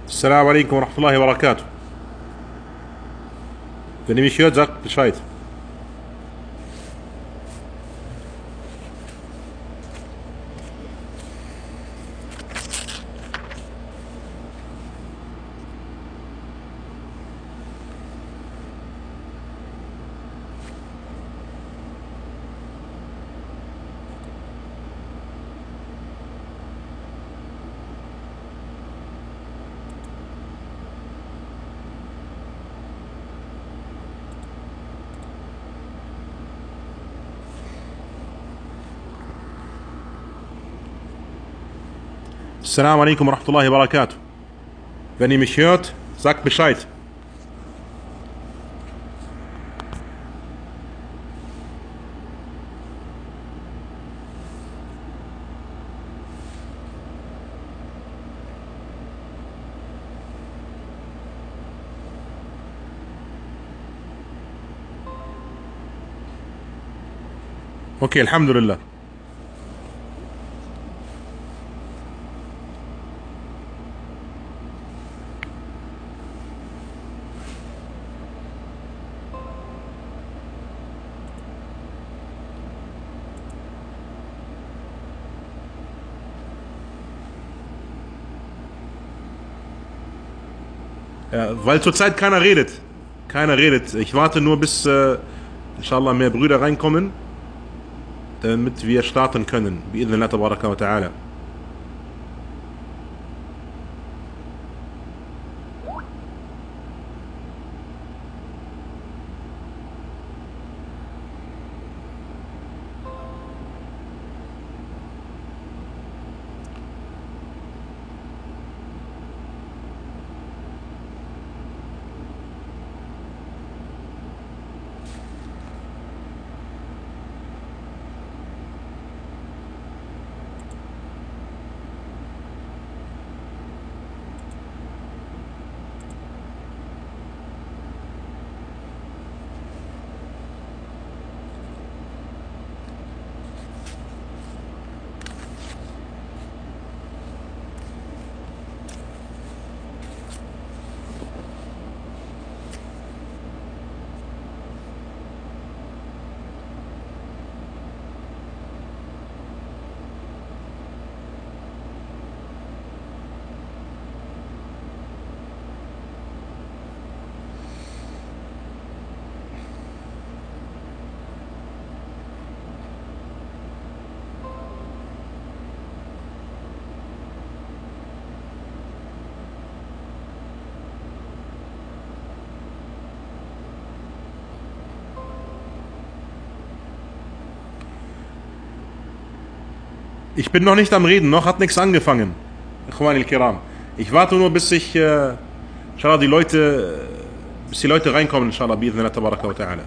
Assalamu alaikum wa rahmatullahi wa barakatuh. Wenn ihr mich hört, sagt Bescheid. Assalamu alaikum wa rahmatullahi wa barakatuh. Wenn ihr mich hört, sagt Bescheid. Okay, Alhamdulillah. Ja, weil zurzeit keiner redet. Keiner redet. Ich warte nur, bis inshallah mehr Brüder reinkommen, damit wir starten können. Bi'idhnillah tabaraka wa ta'ala. Ich bin noch nicht am Reden, noch hat nichts angefangen. Ikhwan al-Kiram. Ich warte nur, bis inshallah, bis die Leute reinkommen, inshallah, bi'idhnillah tabaraka wa ta'ala.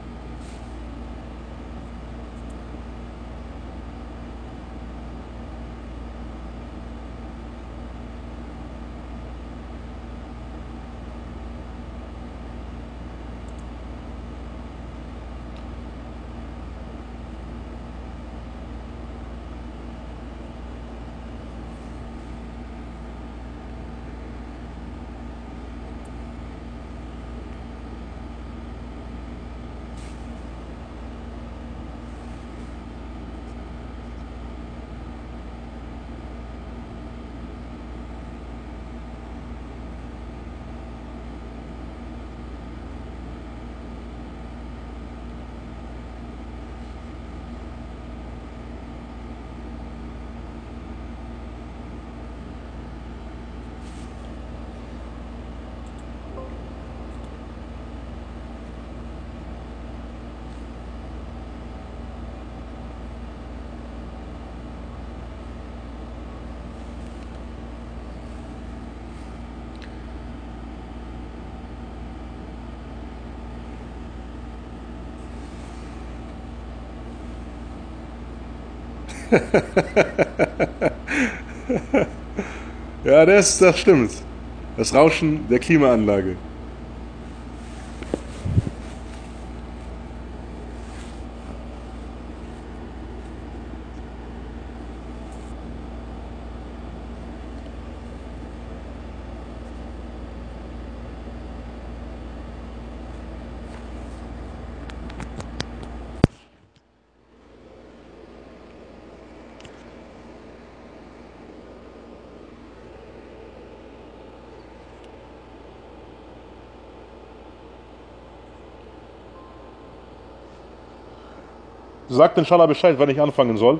Ja, das stimmt. Das Rauschen der Klimaanlage. Sagt inshallah Bescheid, wann ich anfangen soll.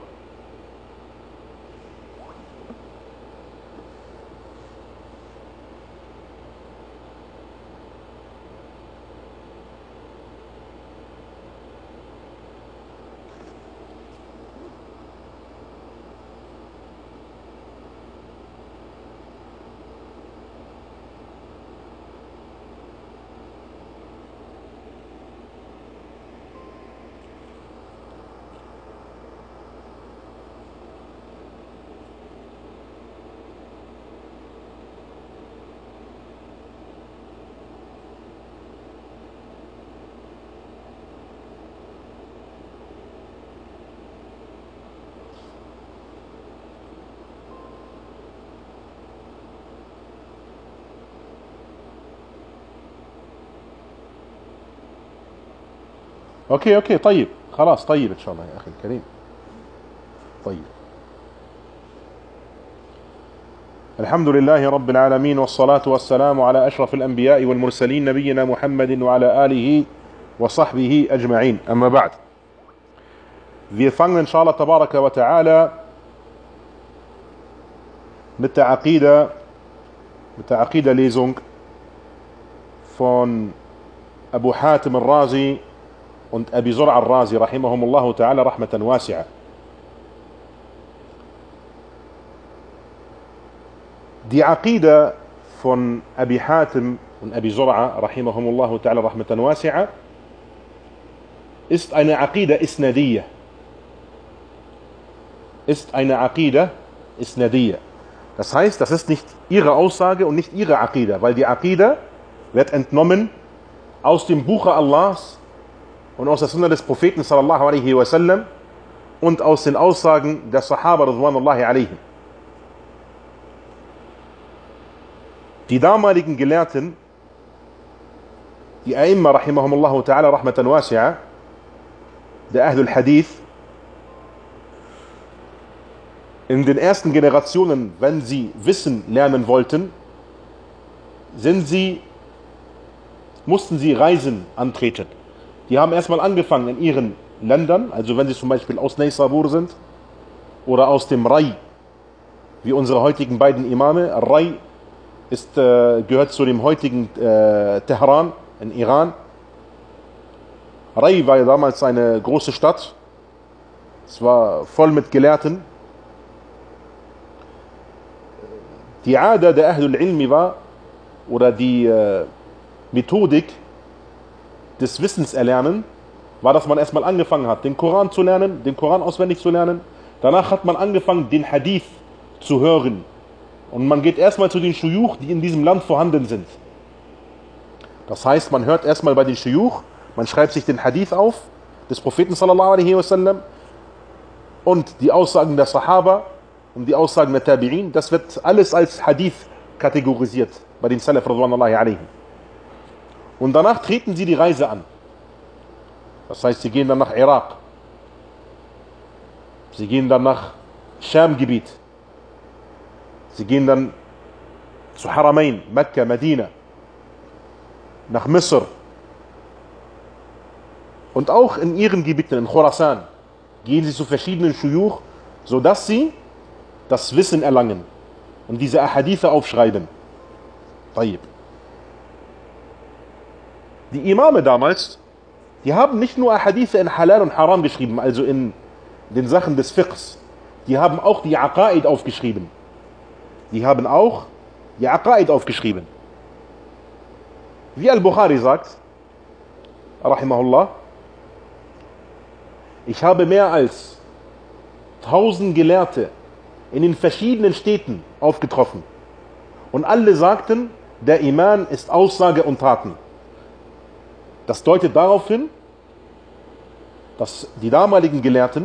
اوكي طيب خلاص طيب ان شاء الله يا اخي الكريم. طيب. الحمد لله رب العالمين والصلاة والسلام على أشرف الأنبياء والمرسلين نبينا محمد وعلى آله وصحبه أجمعين. أما بعد. Wir fangen inshallah tabaraka wa ta'ala mit der Aqida-Lesung von Abu Hatim al-Razi und Abi Zur'a al-Razi rahimahumullahu ta'ala rahmatan wasi'a. Die Aqida von Abi Hatim und Abi Zur'a rahimahumullahu ta'ala rahmatan wasi'a ist eine Aqida Isnadiyya. Das heißt, das ist nicht ihre Aussage und nicht ihre Aqida, weil die Aqida wird entnommen aus dem Buche Allahs und aus der Sunna des Propheten sallallahu alaihi wasallam und aus den Aussagen der Sahaba radwanullahi alaihim. Die damaligen Gelehrten, die A'imma rahimahumullahu ta'ala rahmatan wasi'a, der Ahlul Hadith, in den ersten Generationen, wenn sie Wissen lernen wollten, mussten sie Reisen antreten. Die haben erstmal angefangen in ihren Ländern, also wenn sie zum Beispiel aus Naysabur sind oder aus dem Rai, wie unsere heutigen beiden Imame. Rai gehört zu dem heutigen Teheran in Iran. Rai war ja damals eine große Stadt. Es war voll mit Gelehrten. Die Ada der Ahlul Ilmi war, oder die Methodik des Wissenserlernen, war, dass man erstmal angefangen hat, den Koran zu lernen, den Koran auswendig zu lernen. Danach hat man angefangen, den Hadith zu hören. Und man geht erstmal zu den Shuyukh, die in diesem Land vorhanden sind. Das heißt, man hört erstmal bei den Shuyukh, man schreibt sich den Hadith auf, des Propheten sallallahu alaihi wasallam, und die Aussagen der Sahaba und die Aussagen der Tabi'in, das wird alles als Hadith kategorisiert bei den Salaf radwanullahi alaihim. Und danach treten sie die Reise an. Das heißt, sie gehen dann nach Irak. Sie gehen dann nach Scham-Gebiet. Sie gehen dann zu Haramain, Mekka, Medina, nach Misr. Und auch in ihren Gebieten, in Khurasan, gehen sie zu verschiedenen Shuyukh, sodass sie das Wissen erlangen und diese Ahadithe aufschreiben. Tayyib. Die Imame damals, die haben nicht nur Ahadithe in Halal und Haram geschrieben, also in den Sachen des Fiqhs, die haben auch die Aqaid aufgeschrieben. Wie Al-Bukhari sagt, rahimahullah, ich habe mehr als 1000 Gelehrte in den verschiedenen Städten aufgetroffen. Und alle sagten, der Iman ist Aussage und Taten. Das deutet darauf hin, dass die damaligen Gelehrten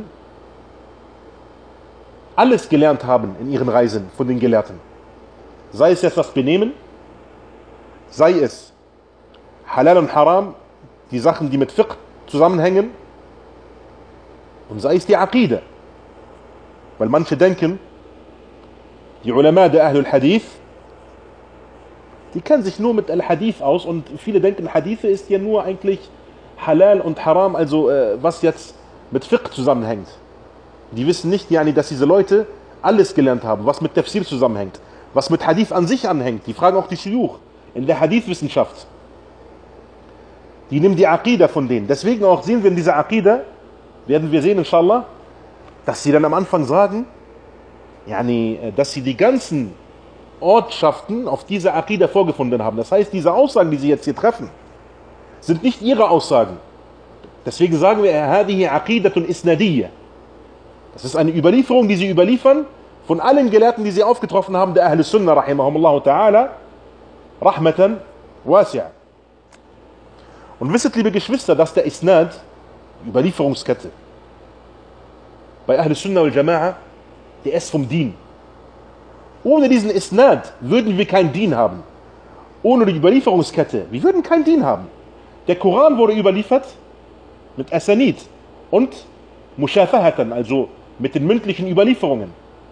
alles gelernt haben in ihren Reisen von den Gelehrten. Sei es jetzt das Benehmen, sei es Halal und Haram, die Sachen, die mit Fiqh zusammenhängen, und sei es die Aqida. Weil manche denken, die Ulama der Ahlul Hadith, die kennen sich nur mit Al-Hadith aus, und viele denken, Hadith ist ja nur eigentlich Halal und Haram, also was jetzt mit Fiqh zusammenhängt. Die wissen nicht, dass diese Leute alles gelernt haben, was mit Tafsir zusammenhängt, was mit Hadith an sich anhängt. Die fragen auch die Shuyukh in der Hadith-Wissenschaft. Die nehmen die Aqidah von denen. Deswegen auch sehen wir in dieser Aqidah, werden wir sehen, inshallah, dass sie dann am Anfang sagen, dass sie die ganzen Ortschaften auf diese Aqidah vorgefunden haben. Das heißt, diese Aussagen, die sie jetzt hier treffen, sind nicht ihre Aussagen. Deswegen sagen wir, هذه عقيدة إسنادية. Das ist eine Überlieferung, die sie überliefern von allen Gelehrten, die sie aufgetroffen haben, der Ahl Sunnah, rahimahumullah ta'ala, rahmatan wasi'a. Und wisset, liebe Geschwister, dass der Isnad, die Überlieferungskette, bei Ahl Sunnah wal Jama'a, der ist vom Dien. Ohne diesen Isnad würden wir kein Dien haben. Ohne die Überlieferungskette, wir würden kein Dien haben. Der Koran wurde überliefert mit Asanid und Mushafahatan, also mit den mündlichen Überlieferungen.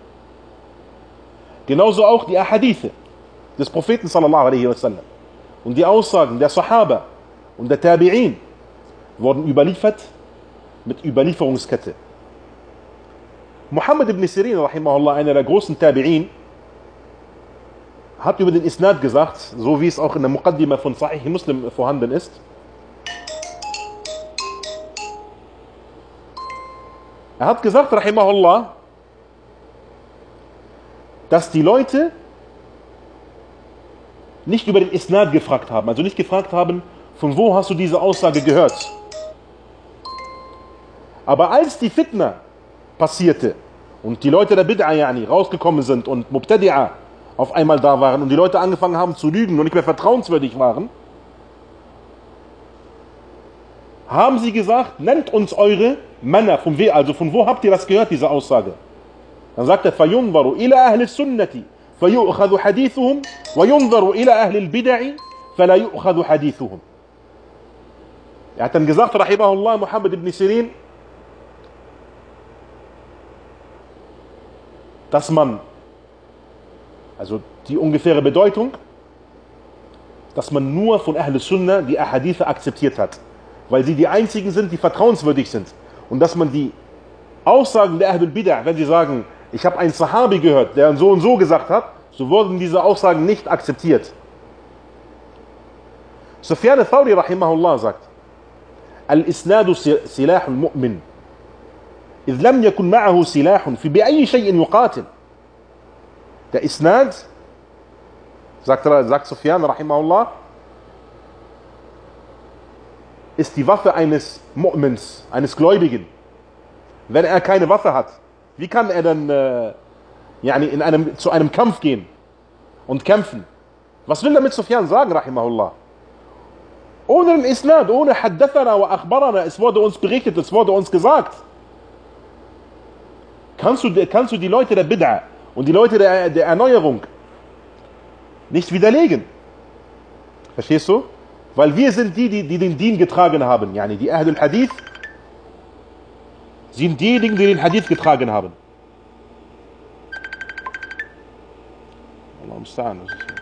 Genauso auch die Ahadithe des Propheten sallallahu alaihi wasallam und die Aussagen der Sahaba und der Tabi'in wurden überliefert mit Überlieferungskette. Muhammad ibn Sirin, rahimahullah, einer der großen Tabi'in, hat über den Isnad gesagt, so wie es auch in der Muqaddimah von Sahih Muslim vorhanden ist, er hat gesagt, rahimahullah, dass die Leute nicht über den Isnad gefragt haben, also nicht gefragt haben, von wo hast du diese Aussage gehört. Aber als die Fitna passierte und die Leute der Bid'a rausgekommen sind und Mubtadi'a auf einmal da waren und die Leute angefangen haben zu lügen und nicht mehr vertrauenswürdig waren, haben sie gesagt, nennt uns eure Männer, also von wo habt ihr das gehört, diese Aussage? Dann sagt er, فَيُنْظَرُ إِلَى أَهْلِ السُنَّةِ فَيُؤْخَذُ حَدِيثُهُمْ وَيُنْظَرُ إِلَى أَهْلِ الْبِدَعِ فَلَا يُؤْخَذُ حَدِيثُهُمْ. Er hat dann gesagt, rahimahullah, Muhammad ibn Sirin, dass man, also die ungefähre Bedeutung, dass man nur von Ahl Sunnah die Ahadithe akzeptiert hat, weil sie die einzigen sind, die vertrauenswürdig sind. Und dass man die Aussagen der Ahlul Bid'ah, wenn sie sagen, ich habe einen Sahabi gehört, der so und so gesagt hat, so wurden diese Aussagen nicht akzeptiert. Sufyan al-Thawri rahimahullah sagt, Al-Isnadu silahul mu'min, إذ لم يكن معه سلاح في بأي شيء يقاتل. Der Isnad, sagt Sufyan rahimahullah, ist die Waffe eines Mu'mins, eines Gläubigen. Wenn er keine Waffe hat, wie kann er dann zu einem Kampf gehen und kämpfen? Was will damit Sufyan sagen, rahimahullah? Ohne den Isnad, ohne Haddathana wa Akhbarana, es wurde uns berichtet, es wurde uns gesagt. Kannst du die Leute der Bid'a und die Leute der Erneuerung nicht widerlegen? Verstehst du? Weil wir sind die den Dien getragen haben. Die Ahlul Hadith sind diejenigen, die den Hadith getragen haben. Allah musta'an.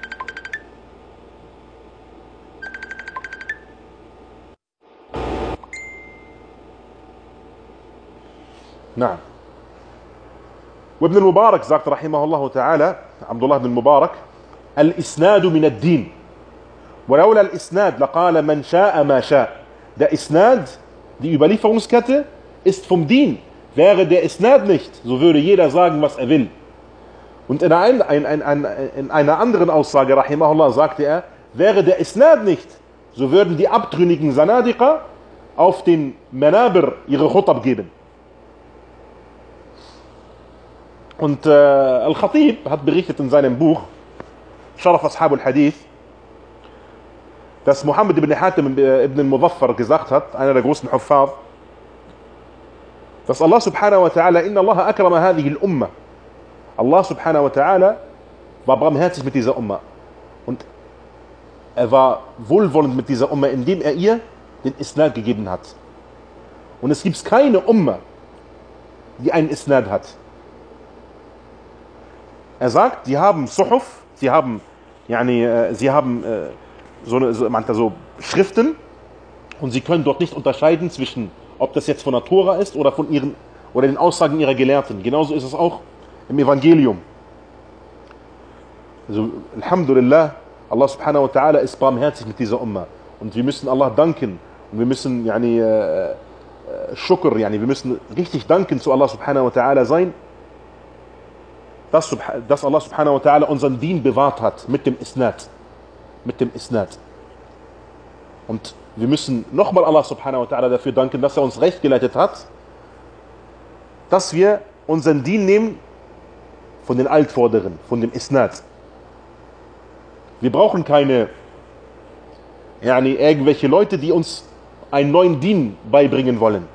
Na. وابن المبارك sagt رحمه الله تعالى, عبد الله بن المبارك, الإسناد من الدين ولولا الإسناد لقال من شاء ما شاء. Der Isnad, die Überlieferungskette, ist vom Dien. Wäre der Isnad nicht, so würde jeder sagen, was er will. Und in einer anderen Aussage, rahimahullah, sagte er, wäre der Isnad nicht, so würden die abtrünnigen Sanadiqa auf den Manabir ihre Khutab geben. Und Al-Khatib hat berichtet in seinem Buch Sharaf Ashab al-Hadith, dass Muhammad ibn Hatim ibn al-Muzaffar gesagt hat, einer der großen Huffaz, dass Allah subhanahu wa ta'ala, inna Allah akrama hadhihi al-Umma. Allah subhanahu wa ta'ala war barmherzig mit dieser Umma. Und er war wohlwollend mit dieser Umma, indem er ihr den Isnad gegeben hat. Und es gibt keine Umma, die einen Isnad hat. Er sagt, sie haben Suhuf, sie haben so Schriften und sie können dort nicht unterscheiden zwischen ob das jetzt von der Tora ist oder von ihren oder den Aussagen ihrer Gelehrten. Genauso ist es auch im Evangelium. Also, Alhamdulillah, Allah subhanahu wa ta'ala ist barmherzig mit dieser Umma. Und wir müssen Allah danken. Und wir müssen, Shukr, wir müssen richtig danken zu Allah subhanahu wa ta'ala sein, dass Allah subhanahu wa ta'ala unseren Deen bewahrt hat mit dem Isnad. Mit dem Isnad. Und wir müssen nochmal Allah subhanahu wa ta'ala dafür danken, dass er uns recht geleitet hat, dass wir unseren Deen nehmen von den Altvorderen, von dem Isnad. Wir brauchen keine irgendwelche Leute, die uns einen neuen Deen beibringen wollen.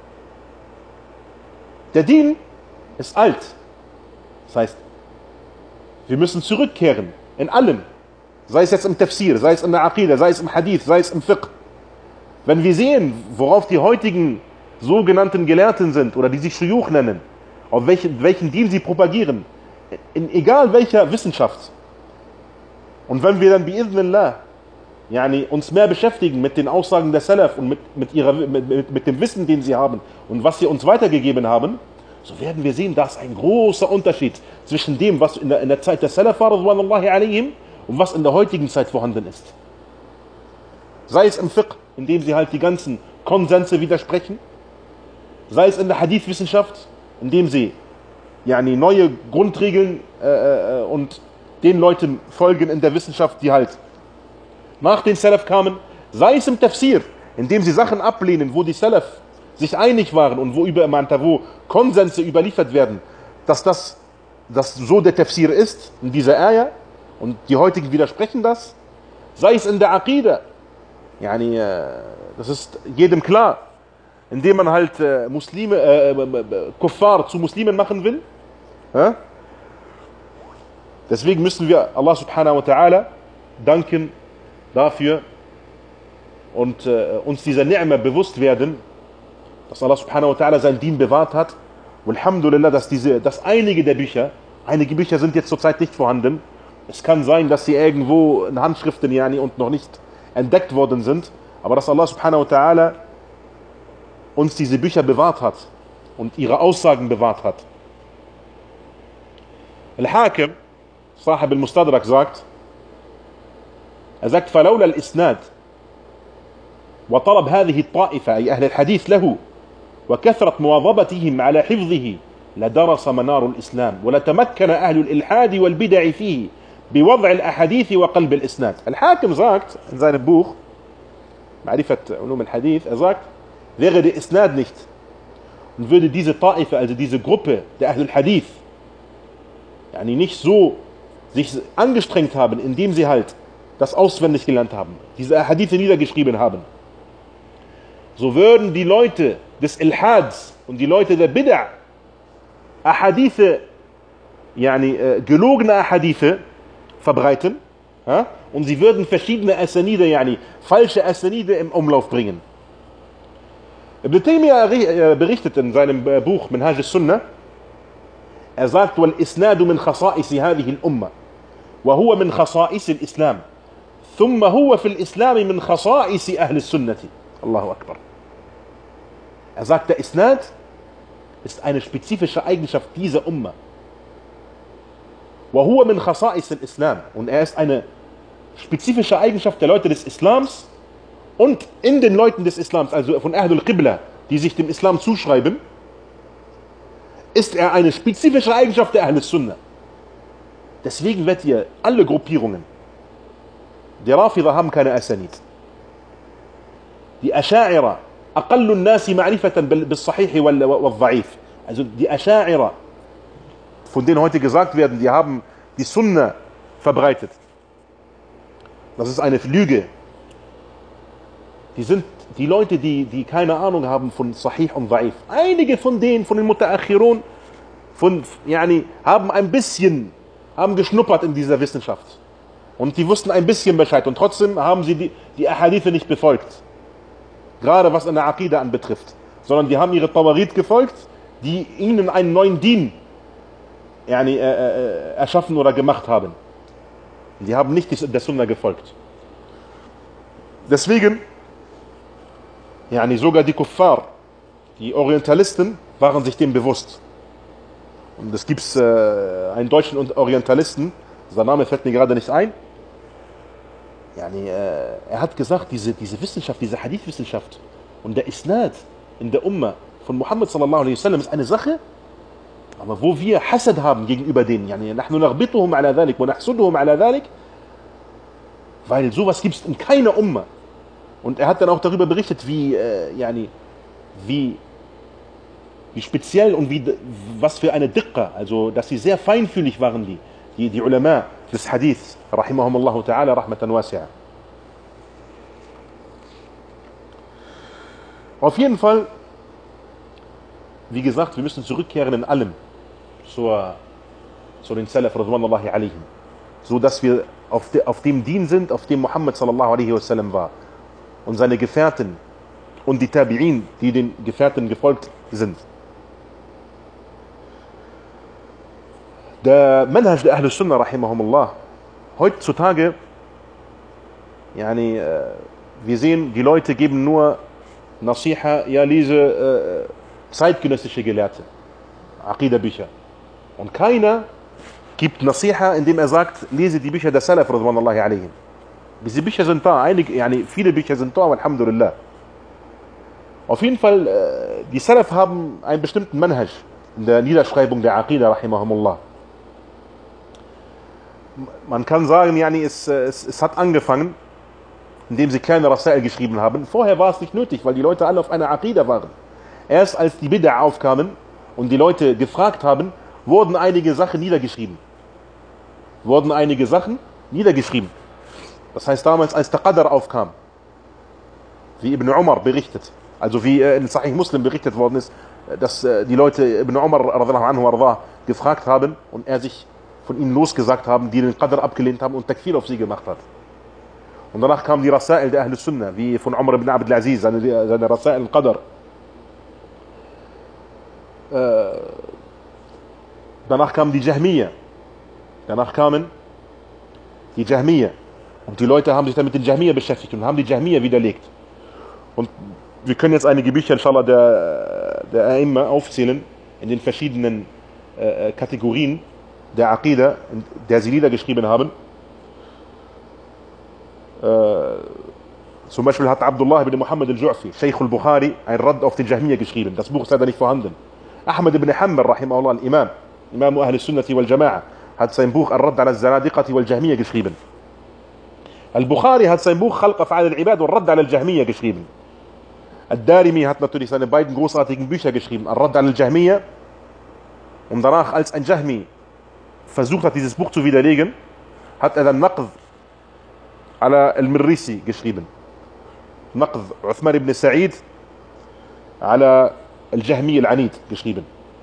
Der Deen ist alt. Das heißt, wir müssen zurückkehren in allem. Sei es jetzt im Tafsir, sei es in der Aqidah, sei es im Hadith, sei es im Fiqh. Wenn wir sehen, worauf die heutigen sogenannten Gelehrten sind oder die sich Shuyukh nennen, auf welchen Deen sie propagieren, in egal welcher Wissenschaft. Und wenn wir dann bi'idhnillah uns mehr beschäftigen mit den Aussagen der Salaf und mit dem Wissen, den sie haben und was sie uns weitergegeben haben, so werden wir sehen, dass ein großer Unterschied zwischen dem, was in der Zeit der Salaf war, radwanullahi alayhim, und was in der heutigen Zeit vorhanden ist. Sei es im Fiqh, indem sie halt die ganzen Konsense widersprechen, sei es in der Hadith-Wissenschaft, indem sie neue Grundregeln und den Leuten folgen in der Wissenschaft, die halt nach den Salaf kamen, sei es im Tafsir, indem sie Sachen ablehnen, wo die Salaf sich einig waren und wo Konsense überliefert werden, dass das so der Tafsir ist, in dieser Ayah, und die heutigen widersprechen das, sei es in der Aqidah, das ist jedem klar, indem man halt Kuffar zu Muslimen machen will. Deswegen müssen wir Allah subhanahu wa ta'ala danken dafür und uns dieser Ni'ma bewusst werden, dass Allah subhanahu wa ta'ala sein Deen bewahrt hat. Und Alhamdulillah, dass einige Bücher sind jetzt zurzeit nicht vorhanden. Es kann sein, dass sie irgendwo in Handschriften und noch nicht entdeckt worden sind, aber dass Allah subhanahu wa ta'ala uns diese Bücher bewahrt hat und ihre Aussagen bewahrt hat. Al-Hakim, Sahib al-Mustadrak, sagt, فلولا الإسناد وطلب هذه الطائفة أي أهل الحديث له وكثرة مواظبتهم على حفظه لدرس منار الإسلام ولتمكن أهل الإلحاد والبدع فيه بوضع الأحاديث وقلب الإسناد. Al-Hakim sagt in seinem Buch Ma'rifat Ulum al-Hadith, sagt, wäre der Isnad nicht und würde diese Ta'ifa, also diese Gruppe der Ahl al-Hadith, nicht so sich angestrengt haben, indem sie halt das auswendig gelernt haben, diese Hadithe niedergeschrieben haben, so würden die Leute des Ilhads und die Leute der Bid'a Ahadithe, gelogene Ahadithe verbreiten, und sie würden verschiedene Asanide, falsche Asanide im Umlauf bringen. Ibn Taymiyyah berichtet in seinem Buch Minhaj al-Sunnah, er sagt, وَالْإِسْنَادُ مِنْ خَصَائِسِ هَذِهِ الْأُمَّةِ وَهُوَ مِنْ خَصَائِسِ الْإِسْلَامِ ثُمَّ هُوَ فِي الْإِسْلَامِ مِنْ خَصَائِسِ أَهْلِ السُنَّةِ. Allahu Akbar. Er sagt, der Isnad ist eine spezifische Eigenschaft dieser Umma. وَهُوَ مِنْ خَصَائِسِ الْإِسْلَامِ. Und er ist eine spezifische Eigenschaft der Leute des Islams und in den Leuten des Islams, also von Ahlul Qibla, die sich dem Islam zuschreiben, ist er eine spezifische Eigenschaft der Ahl Sunnah. Deswegen werdet ihr alle Gruppierungen, die Rafida haben keine Asanid, die Asha'ira, أقل الناس معرفة بالصحيح والضعيف, also die Asha'ira, von denen heute gesagt werden, die haben die Sunnah verbreitet. Das ist eine Lüge. Die sind die Leute, die keine Ahnung haben von Sahih und Da'if. Einige von denen, von den Mutaakhirun, haben geschnuppert in dieser Wissenschaft. Und die wussten ein bisschen Bescheid. Und trotzdem haben sie die Ahadithe nicht befolgt. Gerade was in der Aqidah anbetrifft. Sondern die haben ihre Tawarit gefolgt, die ihnen einen neuen Deen erschaffen oder gemacht haben. Die haben nicht der Sunnah gefolgt. Deswegen, sogar die Kuffar, Die Orientalisten waren sich dem bewusst. Und es gibt einen deutschen Orientalisten, sein Name fällt mir gerade nicht ein. Yani, er hat gesagt, diese Wissenschaft, diese Hadith-Wissenschaft und der Isnad in der Umma von Muhammad sallallahu alaihi wasallam ist eine Sache, aber wo wir Hasad haben gegenüber denen, yani, nahnu naghbituhum ala dhalik wa nahsuduhum ala dhalik, weil sowas gibt es in keiner Umma. Und er hat dann auch darüber berichtet, wie speziell und was für eine Diqqa, also dass sie sehr feinfühlig waren, die Ulama des Hadiths, rahimahumullahu ta'ala, rahmatan wasi'a. Auf jeden Fall, wie gesagt, wir müssen zurückkehren in allem zu den Salaf radwanullahi alaihim, so dass wir auf dem Dien sind, auf dem Muhammad sallallahu alaihi wasallam war und seine Gefährten und die Tabi'in, die den Gefährten gefolgt sind. Der Manhaj der Ahlus Sunnah rahimahumullah heutzutage, wir sehen, die Leute geben nur Nasiha, ja, lese zeitgenössische Gelehrte, Aqidah-Bücher. Und keiner gibt Nasiha, indem er sagt, lese die Bücher der Salaf radwanullahi alaihim. Diese Bücher sind da, viele Bücher sind da, alhamdulillah. Auf jeden Fall, die Salaf haben einen bestimmten Manhaj in der Niederschreibung der Aqidah, rahimahumullah. Man kann sagen, es hat angefangen, indem sie kleine Rasail geschrieben haben. Vorher war es nicht nötig, weil die Leute alle auf einer Aqidah waren. Erst als die Bid'a aufkamen und die Leute gefragt haben, wurden einige Sachen niedergeschrieben. Das heißt, damals, als der Qadr aufkam, wie Ibn Umar berichtet, also wie in Sahih Muslim berichtet worden ist, dass die Leute Ibn Umar radhiyallahu anhu gefragt haben und er sich von ihnen losgesagt haben, die den Qadr abgelehnt haben und Takfir auf sie gemacht hat. Und danach kamen die Rasail der Ahlus Sunnah, wie von Umar ibn Abd al-Aziz, seine Rasail al-Qadr. Danach kamen die Jahmiyya. Und die Leute haben sich dann mit den Jahmiyya beschäftigt und haben die Jahmiyya widerlegt. Und wir können jetzt einige Bücher, inshallah, der A'imma aufzählen, in den verschiedenen Kategorien der Aqidah, der sie niedergeschrieben haben. Zum Beispiel hat Abdullah ibn Muhammad al-Ju'fi, Sheikh al-Bukhari, ein Rad auf den Jahmiyya geschrieben. Das Buch ist leider nicht vorhanden. Ahmad ibn Hanbal, rahimahullah, Imam Ahl Sunnati wal Jama'a, hat sein Buch Al-Radd ala al-Zanadiqati wal Jahmiyya geschrieben. Al-Bukhari hat sein Buch Khalq Af'al al-Ibad wal Radd ala al-Jahmiyya geschrieben. Al-Darimi hat natürlich seine beiden großartigen Bücher geschrieben, Al-Radd ala al-Jahmiyya. Und danach, als ein Jahmi versucht hat, dieses Buch zu widerlegen, hat er dann Naqd ala al-Mirrisi geschrieben. Naqd Uthman ibn Sa'id ala al-Jahmi al-Anid geschrieben.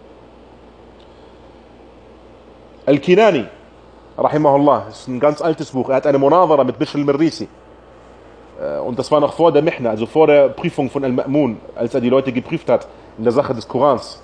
Al-Kinani, rahimahullah, ist ein ganz altes Buch. Er hat eine Munadhara mit Bishr al-Mirrisi. Und das war noch vor der Mihna, also vor der Prüfung von Al-Ma'mun, als er die Leute geprüft hat in der Sache des Korans.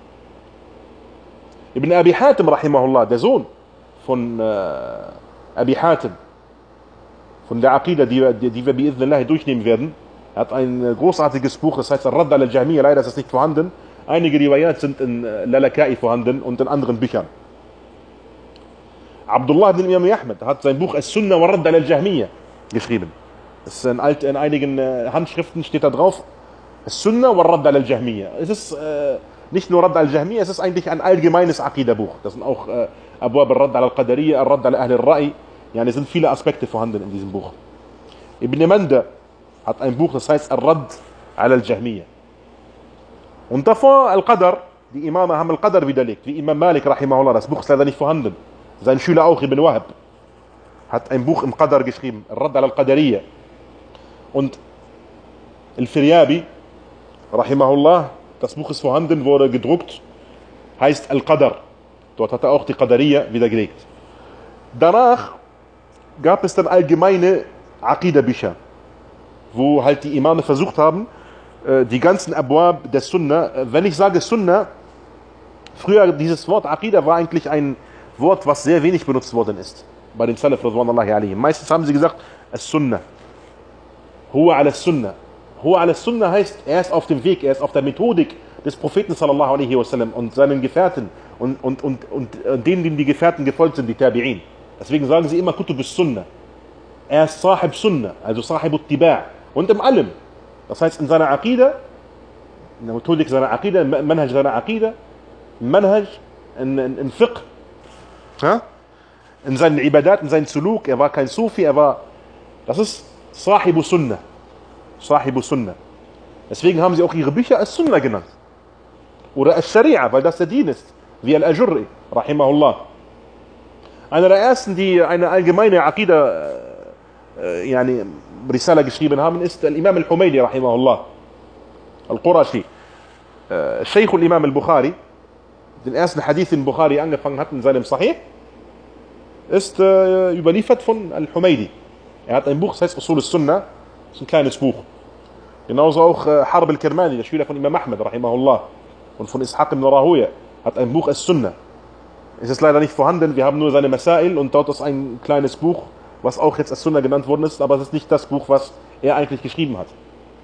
Ibn Abi Hatim, rahimahullah, der Sohn von Abi Hatim, von der Aqidah, die wir bi'idhnillah durchnehmen werden, hat ein großartiges Buch, das heißt Al-Radd ala al-Jahmiyya, leider ist es nicht vorhanden. Einige Riwayat sind in Lalaka'i vorhanden und in anderen Büchern. Abdullah ibn Imam Ahmad hat sein Buch As-Sunnah wa Radd ala al-Jahmiyya geschrieben. Das ist in einigen Handschriften steht da drauf, As-Sunnah wa Radd ala al-Jahmiyya. Es ist nicht nur Radd ala al-Jahmiyya, es ist eigentlich ein allgemeines Aqidah-Buch. Das sind auch Abwab al-Radd ala al-Qadariyya, al-Radd ala Ahl al-Ra'i. Es sind viele Aspekte vorhanden in diesem Buch. Ibn Manda hat ein Buch, das heißt Al-Radd ala al-Jahmiyya. Und davor Al-Qadr, die Imame haben Al-Qadr widerlegt, wie Imam Malik, rahimahullah. Das Buch ist leider nicht vorhanden. Sein Schüler auch, Ibn Wahab, hat ein Buch im Qadr geschrieben, Al-Radd ala al-Qadariyya. Und Al-Firyabi, rahimahullah, das Buch ist vorhanden, wurde gedruckt, heißt Al-Qadr. Dort hat er auch die Qadariyya widerlegt. Danach gab es dann allgemeine Aqidah-Bücher, wo halt die Imame versucht haben, die ganzen Abwab der Sunnah, wenn ich sage Sunnah, früher dieses Wort Aqidah war eigentlich ein Wort, was sehr wenig benutzt worden ist bei den Salaf radwanullahi alaihim. Meistens haben sie gesagt As-Sunnah, Huwa ala Sunnah, Huwa al-Sunnah heißt, er ist auf dem Weg, er ist auf der Methodik des Propheten sallallahu alaihi wasallam und seinen Gefährten und denen die Gefährten gefolgt sind, die Tabi'in. Deswegen sagen sie immer Kutub al-Sunnah. Er ist Sahib Sunnah, also Sahib al-Tiba' und im Allem. Das heißt, in seiner Aqida, in der Methodik seiner Aqida, im Manhaj seiner Aqida, im Manhaj, in Fiqh, in seinen Ibadat, in seinen Suluk, er war kein Sufi, das ist Sahibu Sunnah. Sahibu Sunnah. Deswegen haben sie auch ihre Bücher als Sunnah genannt. Oder als Sharia, weil das der Dien ist. Wie Al-Ajurri, rahimahullah. Einer der ersten, die eine allgemeine Aqida, Risala geschrieben haben, ist Imam al-Humaydi, rahimahullah. Al-Qurashi. Sheikh al-Imam al-Bukhari, den ersten Hadith, den Bukhari angefangen hat in seinem Sahih, ist überliefert von al-Humaydi. Er hat ein Buch, das heißt Usul al-Sunnah, das ist ein kleines Buch. Genauso auch Harb al-Kirmani, der Schüler von Imam Ahmed, rahimahullah, und von Ishaq ibn Rahuya, hat ein Buch As-Sunnah. Es ist leider nicht vorhanden, wir haben nur seine Masail und dort ist ein kleines Buch, was auch jetzt As-Sunnah genannt worden ist, aber es ist nicht das Buch, was er eigentlich geschrieben hat.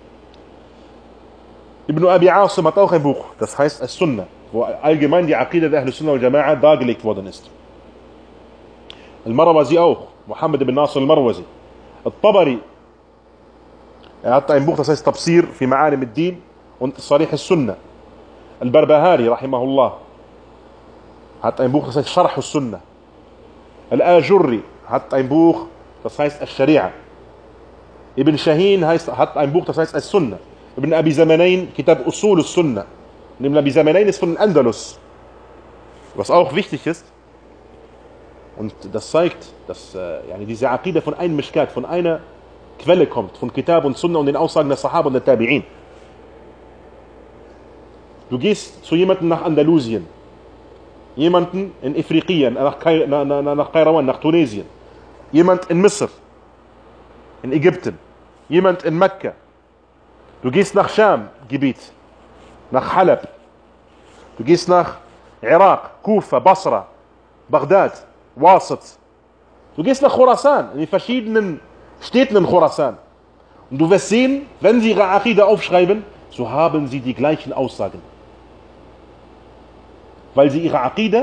Ibn Abi Asim hat auch ein Buch, das heißt As-Sunnah, wo allgemein die Aqida der Ahl-Sunnah wal Jama'a dargelegt worden ist. Al-Marwazi auch, Muhammad ibn Nasr al-Marwazi. Al-Tabari, er hat ein Buch, das heißt Tafsir fi Ma'alim ad-Din und Sarih al-Sunnah. Al-Barbahari, rahimahullah, hat ein Buch, das heißt Sharh al-Sunnah. Al-Ajurri hat ein Buch, das heißt Al-Sharia. Ibn Shahin hat ein Buch, das heißt Al-Sunnah. Ibn Abi Zamanayn, Kitab Usul al-Sunnah. Und Ibn Abi Zamanayn ist von Andalus. Was auch wichtig ist, und das zeigt, dass diese Aqida von einem Mishkat, von einer Quelle kommt, von Kitab und Sunnah und den Aussagen der Sahaba und der Tabi'in. Du gehst zu jemandem nach Andalusien, jemanden in Ifriqiyya, nach Kairouan, nach Tunesien, jemand in Misr, in Ägypten, jemand in Mekka. Du gehst nach Scham-Gebiet, nach Halab. Du gehst nach Irak, Kufa, Basra, Bagdad, Wasit. Du gehst nach Khurasan, in die verschiedenen Städten in Khurasan. Und du wirst sehen, wenn sie ihre Aqida aufschreiben, so haben sie die gleichen Aussagen. Weil sie ihre Aqida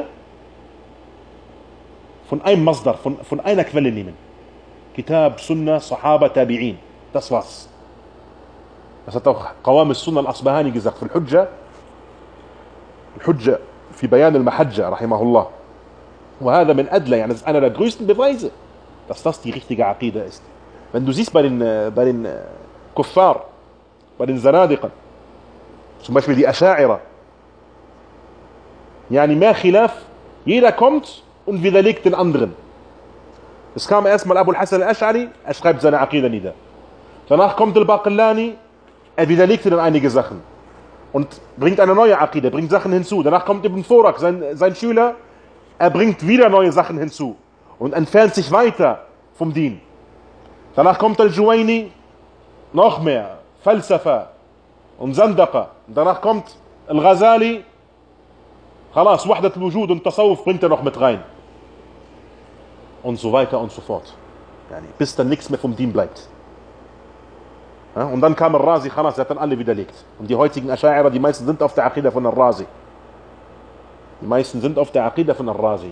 von einem Masdar, von einer Quelle nehmen. Kitab, Sunnah, Sahaba, Tabi'in. Das war's. Das hat auch Qawam al-Sunnah al-Asbahani gesagt. Für Al-Hujja, für Bayan al-Mahajja, rahimahullah. وهذا من أدلى, das ist einer der größten Beweise, dass das die richtige Aqida ist. Wenn du siehst bei den Kuffar, bei den Zanadiqan, zum Beispiel die Asha'ira, mehr Khilaf, jeder kommt und widerlegt den anderen. Es kam erstmal Abu al-Hasan al-Ash'ari, er schreibt seine Aqida nieder. Danach kommt al-Baqillani, er widerlegte dann einige Sachen und bringt eine neue Aqida, bringt Sachen hinzu. Danach kommt Ibn Furak, sein Schüler, er bringt wieder neue Sachen hinzu und entfernt sich weiter vom Dien. Danach kommt Al-Juwayni, noch mehr, Falsafa und Zandaqa. Danach kommt Al-Ghazali, Khalas, Wahdat al-Wujud und Tasawuf bringt er noch mit rein. Und so weiter und so fort. Bis dann nichts mehr vom Dien bleibt. Und dann kam Al-Razi, Khalas, er hat dann alle widerlegt. Und die heutigen Asha'ira, die meisten sind auf der Aqida von Al-Razi. Die meisten sind auf der Aqida von Al-Razi.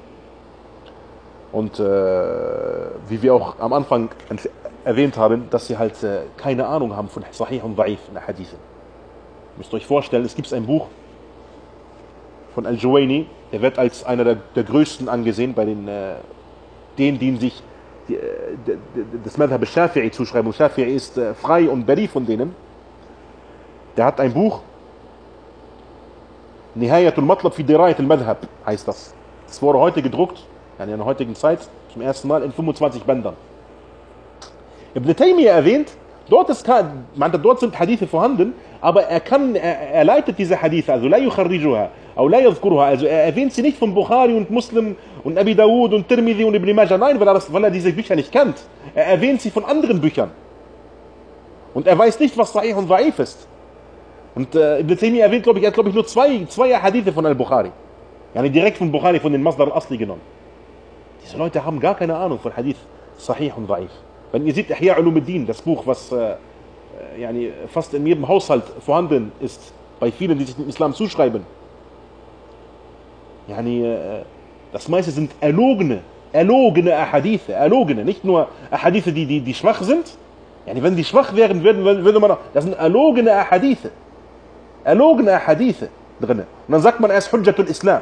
Und wie wir auch am Anfang erwähnt haben, dass sie halt keine Ahnung haben von Sahih und Da'if in der Hadithen. Ihr müsst euch vorstellen, es gibt ein Buch von Al-Juwayni, der wird als einer der größten angesehen bei denen sich das Madhab al-Shafi'i zuschreiben. Und Shafi'i ist frei und beri von denen. Der hat ein Buch, Nihayatul Matlab fi Dirayat al-Madhab heißt das. Das wurde heute gedruckt, in der heutigen Zeit, zum ersten Mal in 25 Bändern. Ibn Taymiyyah erwähnt, dort sind Hadithe vorhanden, aber er leitet diese Hadithe, also la yukharrijuha, la yadhkuruha, also er erwähnt sie nicht von Bukhari und Muslim und Abi Dawud und Tirmidhi und Ibn Majah, nein, weil er diese Bücher nicht kennt. Er erwähnt sie von anderen Büchern. Und er weiß nicht, was Sahih und Da'if ist. Und Ibn Taymiyyah erwähnt, glaube ich, nur zwei Hadithe von Al-Bukhari. Direkt von Bukhari, von den Masdar al-Asli genommen. Diese Leute haben gar keine Ahnung von Hadith Sahih und Da'if. Wenn ihr seht, Ihya Ulumuddin, das Buch, was fast in jedem Haushalt vorhanden ist, bei vielen, die sich den Islam zuschreiben. Das meiste sind erlogene Ahadithe, nicht nur Ahadithe, die schwach sind. Wenn die schwach wären, würde man, das sind erlogene Ahadithe drin. Und dann sagt man, er ist Hujjatul Islam.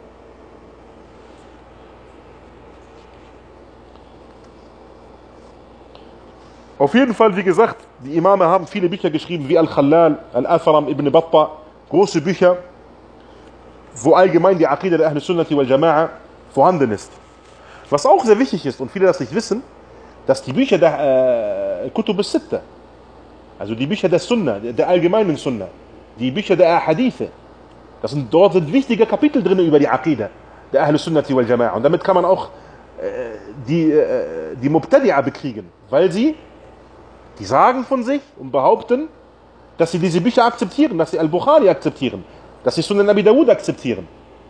Auf jeden Fall, wie gesagt, die Imame haben viele Bücher geschrieben, wie Al-Khallal, Al-Atharam, Ibn Battah, große Bücher, wo allgemein die Aqida der Ahl-Sunnati wal Jama'a vorhanden ist. Was auch sehr wichtig ist und viele das nicht wissen, dass die Bücher der Kutub al-Sitta, also die Bücher der Sunna, der allgemeinen Sunna, die Bücher der Ahadithe, dort sind wichtige Kapitel drin über die Aqida der Ahl-Sunnati wal Jama'a. Und damit kann man auch die Mubtadi'a bekriegen, weil die sagen von sich und behaupten, dass sie diese Bücher akzeptieren, dass sie Al-Bukhari akzeptieren, dass sie Sunan Abi Dawud akzeptieren.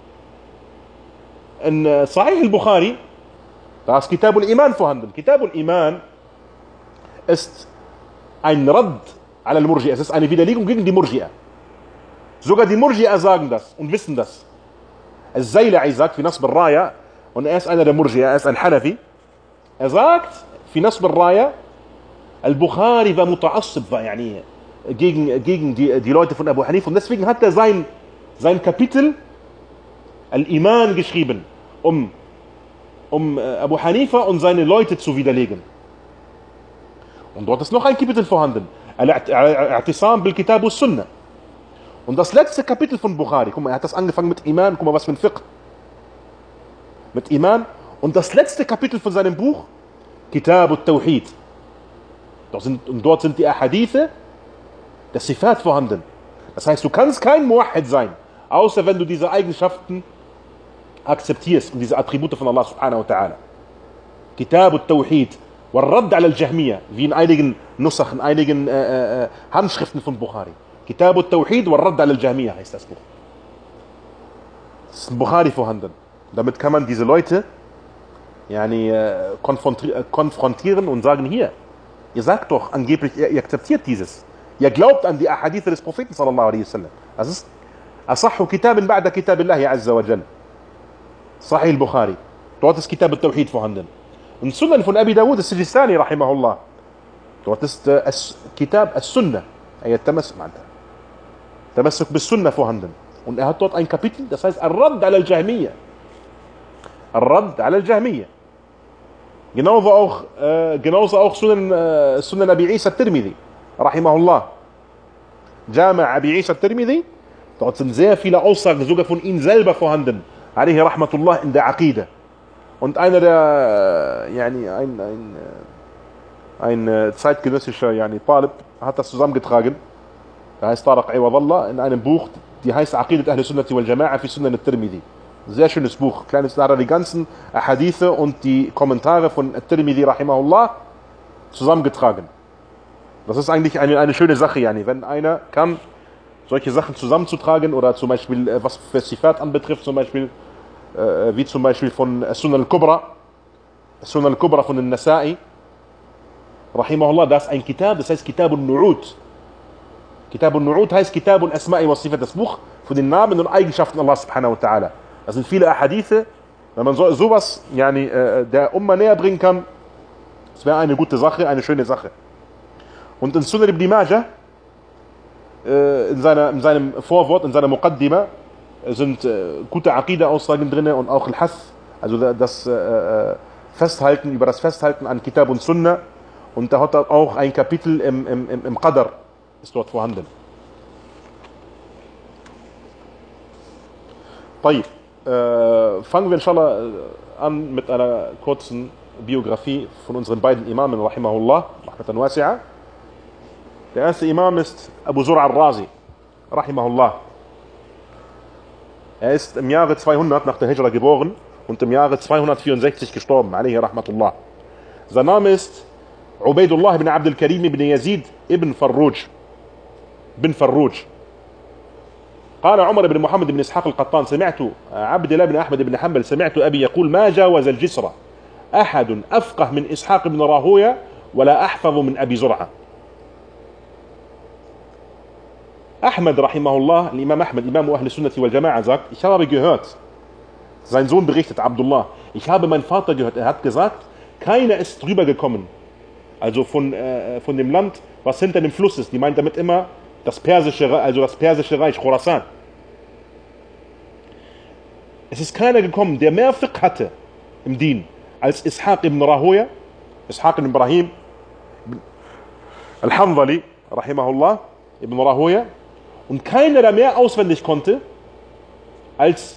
In Sahih al-Bukhari, da ist Kitab al-Iman vorhanden. Kitab al-Iman ist ein Radd ala al-Murji'a, es ist eine Widerlegung gegen die Murji'a. Sogar die Murji'a sagen das und wissen das. Al-Zayla'i sagt, fi Nasb al-Raya, und er ist einer der Murji'a, er ist ein Hanafi, er sagt, fi Nasb al-Raya, Al-Bukhari war muta'assib, gegen die Leute von Abu Hanif, und deswegen hat er sein Kapitel Al-Iman geschrieben, um Abu Hanifa und seine Leute zu widerlegen. Und dort ist noch ein Kapitel vorhanden, Al-I'tisam bil-Kitab was-Sunnah. Und das letzte Kapitel von Bukhari, guck mal, er hat das angefangen mit Iman, guck mal, was für ein Fiqh. Mit Iman. Und das letzte Kapitel von seinem Buch, Kitab al-Tawhid. Dort sind die Ahadithe der Sifat vorhanden. Das heißt, du kannst kein Muwahhid sein, außer wenn du diese Eigenschaften akzeptierst und diese Attribute von Allah subhanahu wa ta'ala. Kitab al-Tawhid wal Radd ala al-Jahmiyya, wie in einigen Nusach, in einigen Handschriften von Bukhari. Kitab al-Tawhid wal Radd ala al-Jahmiyya heißt das Buch. Das ist in Bukhari vorhanden. Damit kann man diese Leute konfrontieren und sagen, hier, ihr sagt doch angeblich, ihr akzeptiert dieses. Ihr glaubt an die Ahadithe des Propheten sallallahu alaihi wasallam. Das ist Asahhu Kitabin ba'da Kitabillahi azza wa jal. Sahih al-Bukhari. Dort ist Kitab al-Tawhid vorhanden. Und Sunan von Abi Dawud al-Sijistani rahimahullah. Dort ist Kitab al-Sunnah. Tamassuk bis Sunnah vorhanden. Und er hat dort ein Kapitel, das heißt Al-Radd ala al-Jahmiyya. Al-Radd ala al-Jahmiyya. Genauso auch Sunan Abi Isa al-Tirmidhi, rahimahullah. Jama' Abi Isa al-Tirmidhi, dort sind sehr viele Aussagen sogar von ihm selber vorhanden, alayhi rahmatullah, in der Aqida. Und einer der, ein zeitgenössischer Talib hat das zusammengetragen, der heißt Tariq Iwadallah, in einem Buch, die heißt Aqidat Ahl-Sunnati wal Jama'a fi Sunan al-Tirmidhi. Sehr schönes Buch, kleines, da hat er die ganzen Hadithe und die Kommentare von At-Tirmidhi rahimahullah zusammengetragen. Das ist eigentlich eine schöne Sache, wenn einer kann, solche Sachen zusammenzutragen, oder zum Beispiel, was für Sifat anbetrifft, zum Beispiel, wie zum Beispiel von Sunan al-Kubra von den Nasa'i, rahimahullah, das ist ein Kitab, das heißt Kitab al-Nu'ud. Kitab al-Nu'ud heißt Kitab al-Asma'i wa Sifat, das Buch von den Namen und Eigenschaften Allah subhanahu wa ta'ala. Das sind viele Ahadithe. Wenn man sowas der Umma näher bringen kann, das wäre eine gute Sache, eine schöne Sache. Und in Sunan ibn Majah, in seinem Vorwort, in seiner Muqaddima, sind gute Aqida-Aussagen drin und auch Al-Hath, also das Festhalten an Kitab und Sunnah. Und da hat er auch ein Kapitel im Qadr, ist dort vorhanden. طيب. Fangen wir inshallah an mit einer kurzen Biografie von unseren beiden Imamen, rahimahullah, rahmatan wasi'a. Der erste Imam ist Abu Zur'a al-Razi, rahimahullah. Er ist im Jahre 200 nach der Hijra geboren und im Jahre 264 gestorben, alayhi rahmatullah. Sein Name ist Ubaidullah ibn Abdul Karim ibn Yazid ibn Farruj. قال عمر بن محمد بن إسحاق القطان سمعت عبد الله بن أحمد بن حنبل سمعت أبي يقول ما جاوز الجسر أحد أفقه من إسحاق بن راهوية ولا أحفظ من أبي زرعة. Ahmed rahimahullah, Imam Ahmed, Imam Ahl Sunnati wal Jama'a sagt, ich habe gehört, sein Sohn berichtet, Abdullah, ich habe meinen Vater gehört, er hat gesagt, keiner ist drüber gekommen, also von dem Land, was hinter dem Fluss ist. Die meint damit immer das persische Reich, Khorasan. Es ist keiner gekommen, der mehr Fiqh hatte im Dien als Ishaq ibn Rahoya, Ishaq ibn Ibrahim al-Hanzali, rahimahullah, ibn Rahoya, und keiner, der mehr auswendig konnte als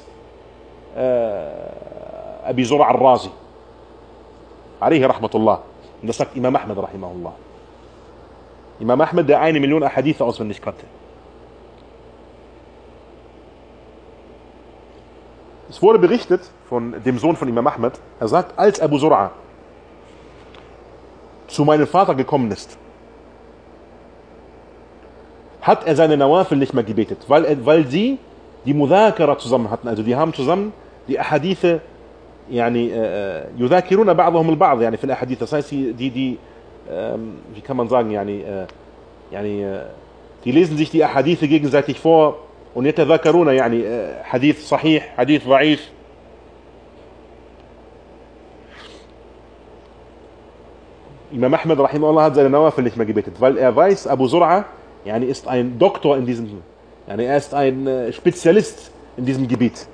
Abi Zur'a al-Razi, alayhi rahmatullah. Und das sagt Imam Ahmed, rahimahullah. Imam Ahmed, der 1 Million Ahadith auswendig kannte. Es wurde berichtet von dem Sohn von Imam Ahmed, er sagt, als Abu Zur'a zu meinem Vater gekommen ist, hat er seine Nawafil nicht mehr gebetet, weil sie die Mudhakara zusammen hatten, also die haben zusammen die Ahadithe, yani yudhakiruna ba'dhum al-ba'd, yani fil Ahadith, das heißt, wie kann man sagen, die lesen sich die Ahadithe gegenseitig vor und yatadhakaruna, yani Hadith sahih, Hadith da'if. Imam Ahmed rahimahullah hat seine Nawafil nicht mehr gebetet, weil er weiß, Abu Zur'a ist ein Doktor in diesem, er ist ein Spezialist in diesem Gebiet.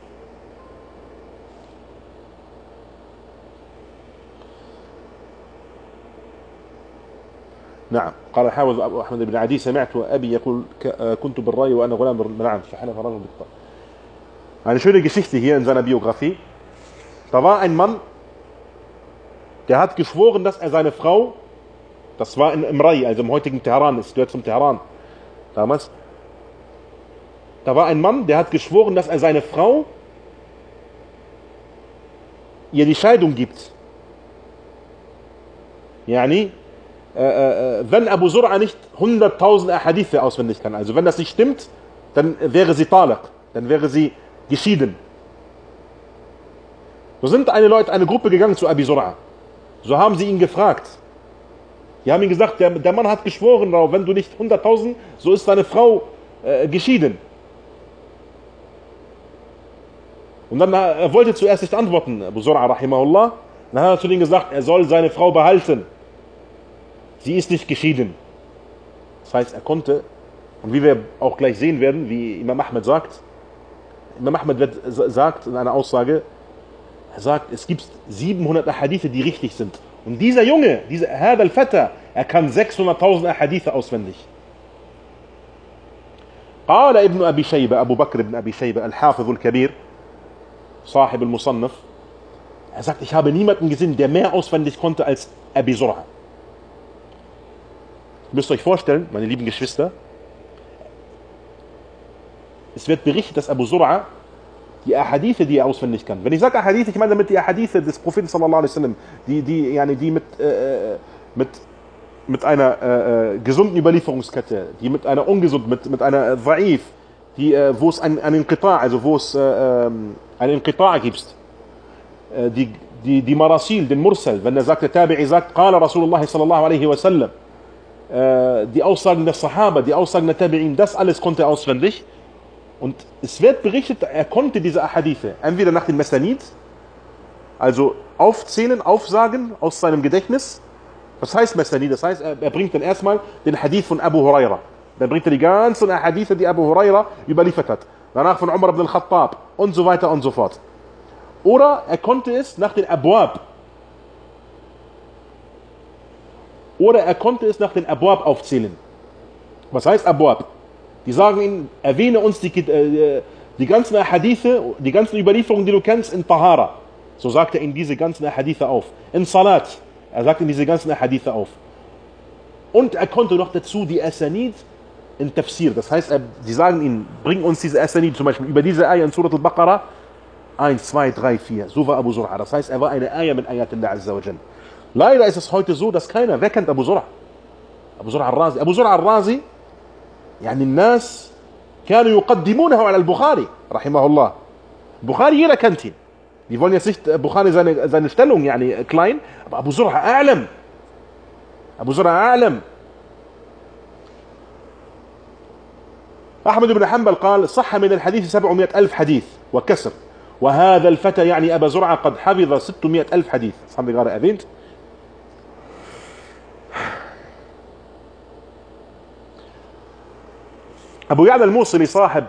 نعم قال الحافظ أبو أحمد بن عدي سمعت أبي يقول كنت بالرأي وأنا غلام نعم فحلف رجل بالطاعة. Eine schöne Geschichte hier in seiner Biografie. Da war ein Mann, der hat geschworen, dass er seine Frau, das war im Rai, also im heutigen Teheran, es gehört zum Teheran damals, da war ein Mann, der hat geschworen, dass er seine Frau ihr die Scheidung gibt. Wenn Abu Zur'a nicht 100.000 Ahadithe auswendig kann, also wenn das nicht stimmt, dann wäre sie Talaq, dann wäre sie geschieden. So sind eine Gruppe gegangen zu Abi Zur'a. So haben sie ihn gefragt. Die haben ihm gesagt, der Mann hat geschworen, wenn du nicht 100.000, so ist deine Frau geschieden. Und dann er wollte zuerst nicht antworten, Abu Zur'a rahimahullah. Dann hat er zu ihm gesagt, er soll seine Frau behalten. Sie ist nicht geschieden. Das heißt, er konnte, und wie wir auch gleich sehen werden, wie Imam Ahmed sagt, Imam Ahmed sagt in einer Aussage, er sagt, es gibt 700 Ahadithe, die richtig sind. Und dieser Junge, Hadha al-Fata, er kann 600.000 Ahadithe auswendig. قال ابن أبي شيبة أبو بكر بن أبي شيبة الحافظ الكبير صاحب المصنف, er sagt, ich habe niemanden gesehen, der mehr auswendig konnte als Abi Zur'a. Ihr müsst euch vorstellen, meine lieben Geschwister, es wird berichtet, dass Abu Zur'a die Ahadithe, die er auswendig kann. Wenn ich sage Ahadithe, ich meine damit die Ahadithe des Propheten sallallahu alaihi wasallam, die mit einer gesunden Überlieferungskette, die mit einer ungesunden, mit einer Da'if, wo es einen Inqita', also wo es einen Inqita' gibt, die Marasil, den Mursal, wenn der Tabi'i sagt, Qala Rasulullah sallallahu alaihi wasallam, die Aussagen der Sahaba, die Aussagen der Tabi'in, das alles konnte er auswendig. Und es wird berichtet, er konnte diese Ahadithe entweder nach dem Mesanid, also aufzählen, aufsagen aus seinem Gedächtnis. Was heißt Mesanid? Das heißt, er bringt dann erstmal den Hadith von Abu Huraira. Dann bringt er die ganzen Ahadithe, die Abu Huraira überliefert hat. Danach von Umar ibn al-Khattab und so weiter und so fort. Oder er konnte es nach den Abwab. Oder er konnte es nach den Abwab aufzählen. Was heißt Abwab? Die sagen ihm, erwähne uns die ganzen Ahadithe, die ganzen Überlieferungen, die du kennst, in Tahara. So sagt er ihnen diese ganzen Ahadithe auf. In Salat, er sagt ihnen diese ganzen Ahadithe auf. Und er konnte noch dazu die Asanid in Tafsir. Das heißt, die sagen ihnen, bring uns diese Asanid, zum Beispiel über diese Ayah in Surat al-Baqarah, 1, 2, 3, 4. So war Abu Zur'a. Das heißt, er war eine Ayah mit Ayatillah Azza wa Jal. Leider ist es heute so, dass wer kennt Abu Zur'a? Abu Zur'a al-Razi. Abu Zur'a al-Razi, الناس كانوا يقدمونه على البخاري رحمه الله. Bukhari, jeder kennt ihn. Die wollen jetzt nicht Bukhari seine Stellung klein, aber Abu Zur'a a'lam. Abu Zur'a a'lam. أحمد بن حنبل قال صح من الحديث 700,000 حديث وكسر، وهذا الفتى يعني أبا زرعة قد حفظ 600,000 حديث. صحيح قال أذنت. أبو يعلى الموصلي صاحب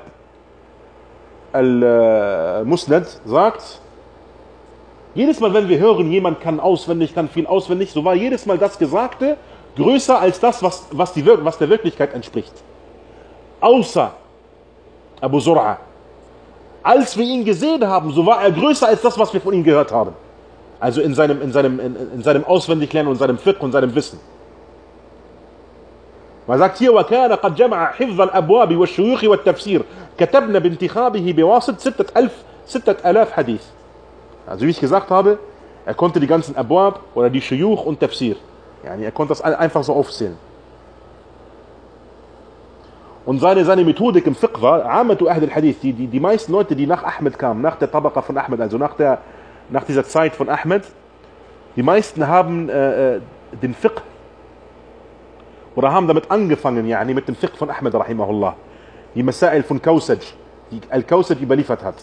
المسند sagt, jedes Mal, wenn wir hören, jemand kann auswendig, kann viel auswendig, so war jedes Mal das Gesagte größer als das, was der Wirklichkeit entspricht. Außer Abu Zur'a. Als wir ihn gesehen haben, so war er größer als das, was wir von ihm gehört haben. Also in seinem Auswendiglernen und seinem Fiqh und seinem Wissen. Man sagt hier, وَكَانَ قَدْ جَمَعَ حِفْظَ الْأَبْوَابِ وَالشُّيُوخِ وَالتَّفْسِيرِ كَتَبْنَ بِانْتِخَابِهِ بِوَاسِطِ 6,000 Hadith. Also wie ich gesagt habe, er konnte die ganzen Abwab oder die Shuyuch und Tafsir. Yani er konnte das einfach so aufzählen. Und seine Methodik im Fiqh war, Amatu Ahl al-Hadith, die meisten Leute, die nach Ahmed kamen, nach der Tabaqa von Ahmed, also nach dieser Zeit von Ahmed, die meisten haben den Fiqh oder haben damit angefangen, yani mit dem Fiqh von Ahmed rahimahullah. Die Masail von Kausaj, die Al-Kausaj überliefert hat.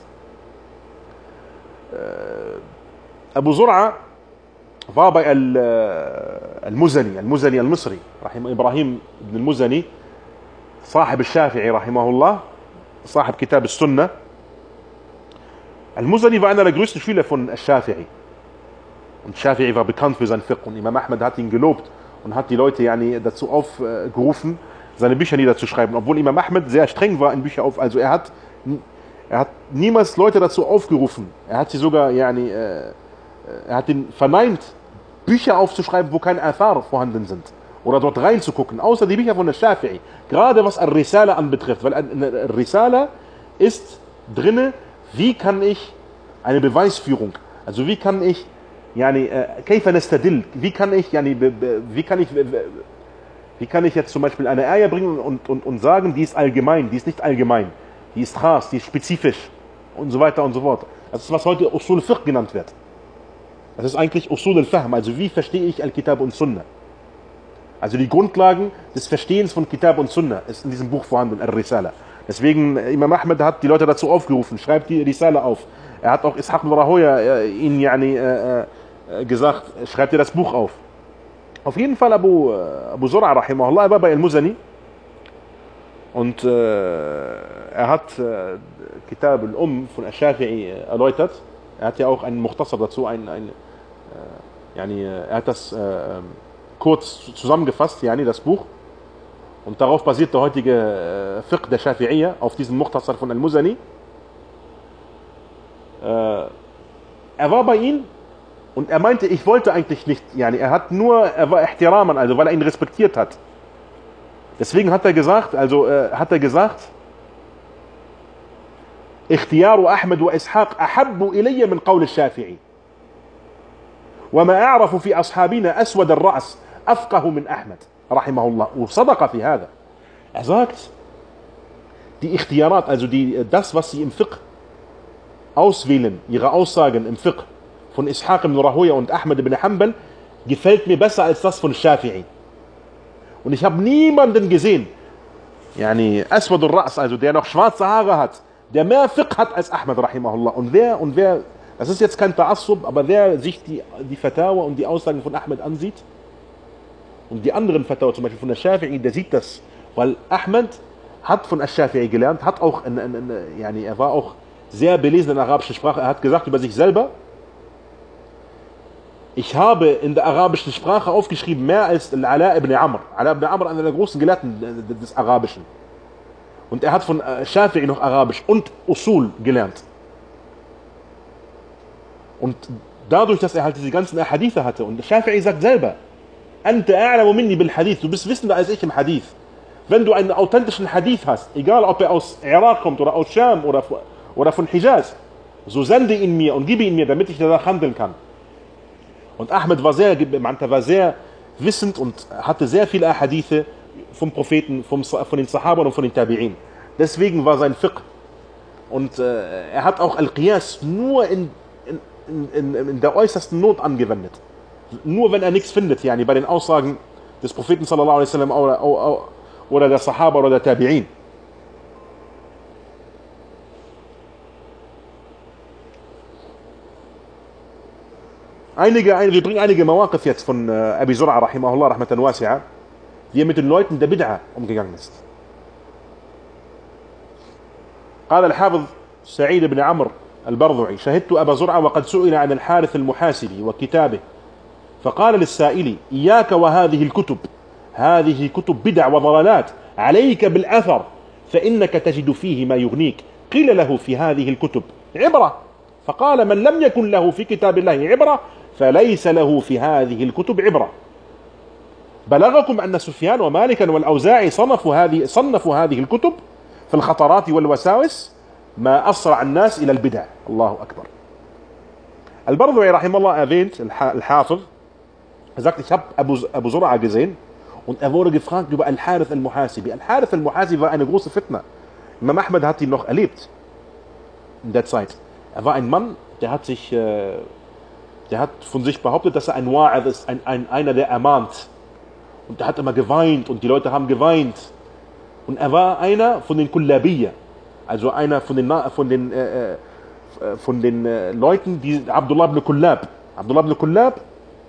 Abu Zur'a war bei Al-Muzani Al-Misri, Ibrahim ibn Al-Muzani, صاحب الشافعي رحمه الله, صاحب كتاب السنة. Al-Muzani war einer der größten Schüler von Al-Shafi'i. Und Shafi'i war bekannt für sein Fiqh. Und Imam Ahmed hat ihn gelobt und hat die Leute dazu aufgerufen, seine Bücher niederzuschreiben. Obwohl Imam Ahmed sehr streng war in Bücher auf. Also er hat niemals Leute dazu aufgerufen. Er hat sie sogar, er hat ihn verneint, Bücher aufzuschreiben, wo keine Athar vorhanden sind. Oder dort reinzugucken, außer die Bücher von der Shafi'i. Gerade was Al-Risala anbetrifft, weil Al-Risala ist drinne, wie kann ich eine Beweisführung, also wie kann ich, kayfa nastadil, wie kann ich jetzt zum Beispiel eine Ayah bringen und sagen, die ist allgemein, die ist nicht allgemein, die ist khas, die ist spezifisch und so weiter und so fort. Das ist, was heute Usul al-Fiqh genannt wird. Das ist eigentlich Usul al-Fahm, also wie verstehe ich Al-Kitab und Sunnah. Also die Grundlagen des Verstehens von Kitab und Sunnah ist in diesem Buch vorhanden, Al-Risala. Deswegen, Imam Ahmed hat die Leute dazu aufgerufen, schreibt die Risala auf. Er hat auch Ishaq ibn Rahoya ihnen gesagt, schreibt ihr das Buch auf. Auf jeden Fall Abu Zur'a rahimahullah, er war bei Al-Muzani und er hat Kitab al-Umm von Al-Shafi'i erläutert. Er hat ja auch einen Mukhtasar dazu, er hat das kurz zusammengefasst, das Buch. Und darauf basiert der heutige Fiqh der Shafi'iyya, auf diesem Mukhtasar von Al-Muzani. Er war bei ihm und er meinte, ich wollte eigentlich nicht, er war ihtiraman, also weil er ihn respektiert hat. Deswegen hat er gesagt, اختيار أحمد وإسحاق أحب إلي من قول الشافعي وما أعرف في أصحابنا أسود الرأس أفقه من أحمد رحمه الله. وصدق في هذا. Er sagt, die Ikhtiyarat, also das, was sie im Fiqh auswählen, ihre Aussagen im Fiqh von Ishaq ibn Rahoya und Ahmad ibn Hanbal, gefällt mir besser als das von Shafi'i. Und ich habe niemanden gesehen, Aswad al-Ra's, also der noch schwarze Haare hat, der mehr Fiqh hat als Ahmad rahimahullah. Und wer, das ist jetzt kein Ta'assub, aber wer sich die Fatawa und die Aussagen von Ahmad ansieht und die anderen Fatawa, zum Beispiel von der Shafi'i, der sieht das, weil Ahmad hat von Ash-Shafi'i gelernt, hat auch, er war auch sehr belesen in der arabischen Sprache. Er hat gesagt über sich selber, ich habe in der arabischen Sprache aufgeschrieben mehr als Ala ibn Amr. Ala ibn Amr, einer der großen Gelehrten des Arabischen. Und er hat von Shafi'i noch Arabisch und Usul gelernt. Und dadurch, dass er halt diese ganzen Hadithe hatte, und Shafi'i sagt selber, Anta a'lamu minni bil Hadith, du bist wissender als ich im Hadith. Wenn du einen authentischen Hadith hast, egal ob er aus Irak kommt oder aus Scham oder von Hijaz, so sende ihn mir und gib ihn mir, damit ich danach handeln kann. Und Ahmed war sehr wissend und hatte sehr viele Hadithe vom Propheten, von den Sahabern und von den Tabi'in. Deswegen war sein Fiqh. Und er hat auch Al-Qiyas nur in der äußersten Not angewendet. Nur wenn er nichts findet, bei den Aussagen des Propheten sallallahu alaihi wasallam oder der Sahaba oder der Tabi'in. wir bringen einige Mawaqif jetzt von Abi Zur'a rahimahullah rahmatan wasi'a, wie er mit den Leuten der Bid'a umgegangen ist. قال الحافظ سعيد بن عمرو البرذعي: شهدت أبا زرعة وقد سئل عن الحارث المحاسبي وكتابه فقال للسائل: إياك وهذه الكتب، هذه كتب بدع وضلالات، عليك بالأثر فإنك تجد فيه ما يغنيك. قيل له في هذه الكتب عبرة، فقال: من لم يكن له في كتاب الله عبرة فليس له في هذه الكتب عبرة. بلغكم أن سفيان ومالكا والأوزاعي صنفوا هذه الكتب في الخطرات والوساوس ما أسرع الناس إلى البدع. الله أكبر. Al-Bardu'i rahimahullah erwähnt, Al-Hafiz, er sagt, ich habe Abu Zur'a gesehen und er wurde gefragt über Al-Harith al-Muhasibi. Al-Harith al-Muhasibi war eine große Fitna. Imam Ahmad hat ihn noch erlebt in der Zeit. Er war ein Mann, der hat von sich behauptet, dass er ein Wa'id ist, einer, der ermahnt. Und der hat immer geweint und die Leute haben geweint. Und er war einer von den Kullabiyya, also einer von den Leuten, die Abdullah ibn Kullab. Abdullah ibn Kullab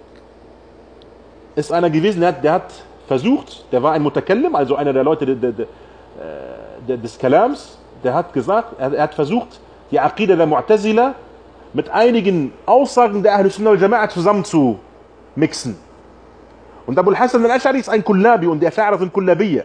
ist einer gewesen, der hat versucht, der war ein Mutakallim, also einer der Leute des Kalams, der hat gesagt, er hat versucht, die Aqida der Mu'tazila mit einigen Aussagen der Ahlus Sunnah wal Jama'a zusammen zu mixen. Und Abu al-Hasan al-Ash'ari ist ein Kullabi und der Fa'ara von Kullabiyya.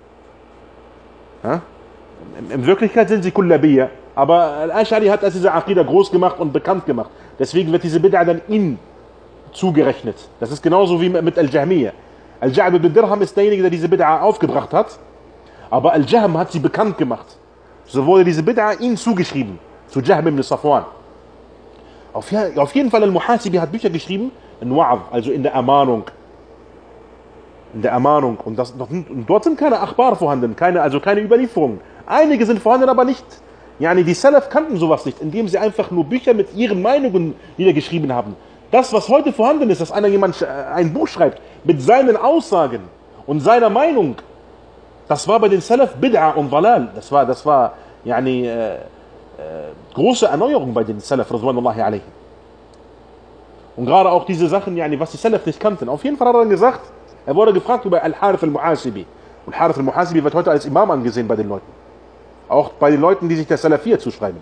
In Wirklichkeit sind sie Kullabiyya, aber Al-Ash'ari hat diese Aqida groß gemacht und bekannt gemacht. Deswegen wird diese Bid'a dann ihm zugerechnet. Das ist genauso wie mit Al-Jahmiyya. Al-Ja'd ibn Dirham ist derjenige, der diese Bid'a aufgebracht hat, aber Al-Jahm hat sie bekannt gemacht. So wurde diese Bid'a ihm zugeschrieben, zu Jahm ibn Safwan. Auf jeden Fall Al-Muhasibi hat Bücher geschrieben, in Wa'ad, also in der Ermahnung. In der Ermahnung. Und dort sind keine Akhbar vorhanden, keine Überlieferungen. Einige sind vorhanden, aber nicht. Yani die Salaf kannten sowas nicht, indem sie einfach nur Bücher mit ihren Meinungen niedergeschrieben haben. Das, was heute vorhanden ist, dass jemand ein Buch schreibt mit seinen Aussagen und seiner Meinung, das war bei den Salaf Bid'a und Dalal. Das war große Erneuerung bei den Salaf, radwanullahi alayhim. Und gerade auch diese Sachen, was die Salaf nicht kannten. Auf jeden Fall hat er dann gesagt, er wurde gefragt über Al-Harith al-Muhasibi. Und Al-Harith al-Muhasibi wird heute als Imam angesehen bei den Leuten. Auch bei den Leuten, die sich der Salafiyya zuschreiben.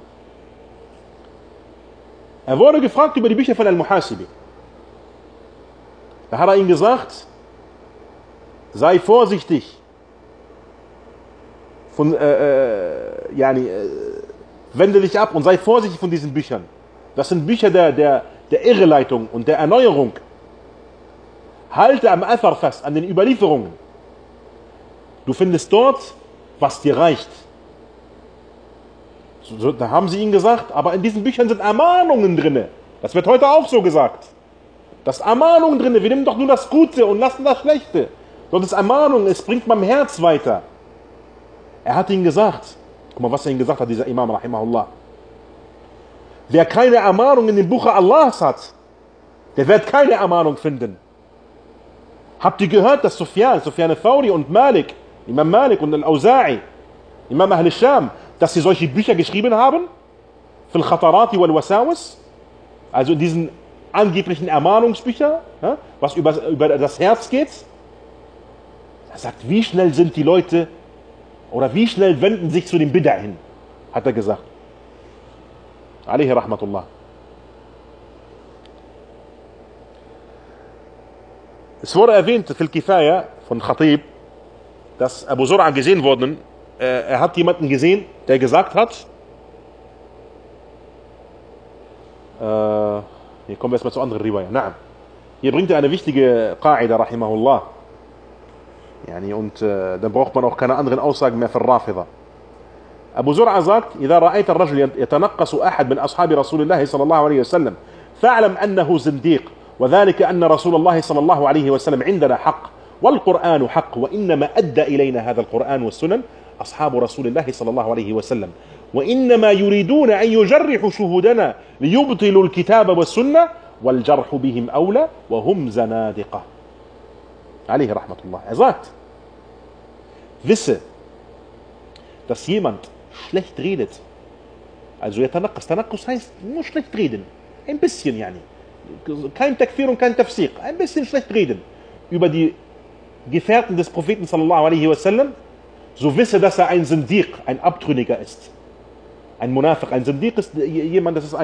Er wurde gefragt über die Bücher von Al-Muhasibi. Da hat er ihm gesagt, sei vorsichtig, wende dich ab und sei vorsichtig von diesen Büchern. Das sind Bücher der Irreleitung und der Erneuerung. Halte am Athar fest, an den Überlieferungen. Du findest dort, was dir reicht. So, da haben sie ihm gesagt, aber in diesen Büchern sind Ermahnungen drin. Das wird heute auch so gesagt. Das ist Ermahnungen drin. Wir nehmen doch nur das Gute und lassen das Schlechte. Dort ist Ermahnung, es bringt meinem Herz weiter. Er hat ihm gesagt, guck mal, was er ihm gesagt hat, dieser Imam, rahimahullah. Wer keine Ermahnung in dem Buche Allahs hat, der wird keine Ermahnung finden. Habt ihr gehört, dass Sufyan al-Thawri und Imam Malik und Al-Auza'i, Imam Ahl al-Sham, dass sie solche Bücher geschrieben haben? Fil Khatarati wal Wasawis? Also in diesen angeblichen Ermahnungsbücher, was über das Herz geht? Er sagt, wie schnell sind die Leute, oder wie schnell wenden sich zu den Bid'a hin? Hat er gesagt. Alayhi rahmatullah. Es wurde erwähnt, Fil Kifaya von Khatib, dass Abu Zur'a gesehen worden, er hat jemanden gesehen, der gesagt hat, hier kommen wir erstmal zu anderen Riwaya. Na'am. Hier bringt er eine wichtige Qa'ida, rahimahullah. Und dann braucht man auch keine anderen Aussagen mehr für Rafida. Abu Zur'a sagt, إذا رأيت الرجل يتنقص أحد من أصحاب رسول الله صلى الله عليه وسلم فاعلم أنه زنديق وذلك أن رسول الله صلى الله عليه وسلم عندنا حق والقرآن حق وإنما أدى إلينا هذا القرآن والسنن أصحاب رسول الله صلى الله عليه وسلم وإنما يريدون أن يجرحوا شهودنا ليبطلوا الكتاب والسنة والجرح بهم أولى وهم زنادقة. عليه رحمة الله. Er sagt, wisse, dass jemand schlecht redet. Also Tanaqqus heißt nur schlecht reden. Ein bisschen, Kein Takfir und kein Tafsir. Ein bisschen schlecht reden über die Gefährten des Propheten sallallahu alaihi wasallam, so wisse, dass er ein Sindiq, ein Abtrünniger ist. Ein Munafiq. Ein Sindiq ist jemand, das ist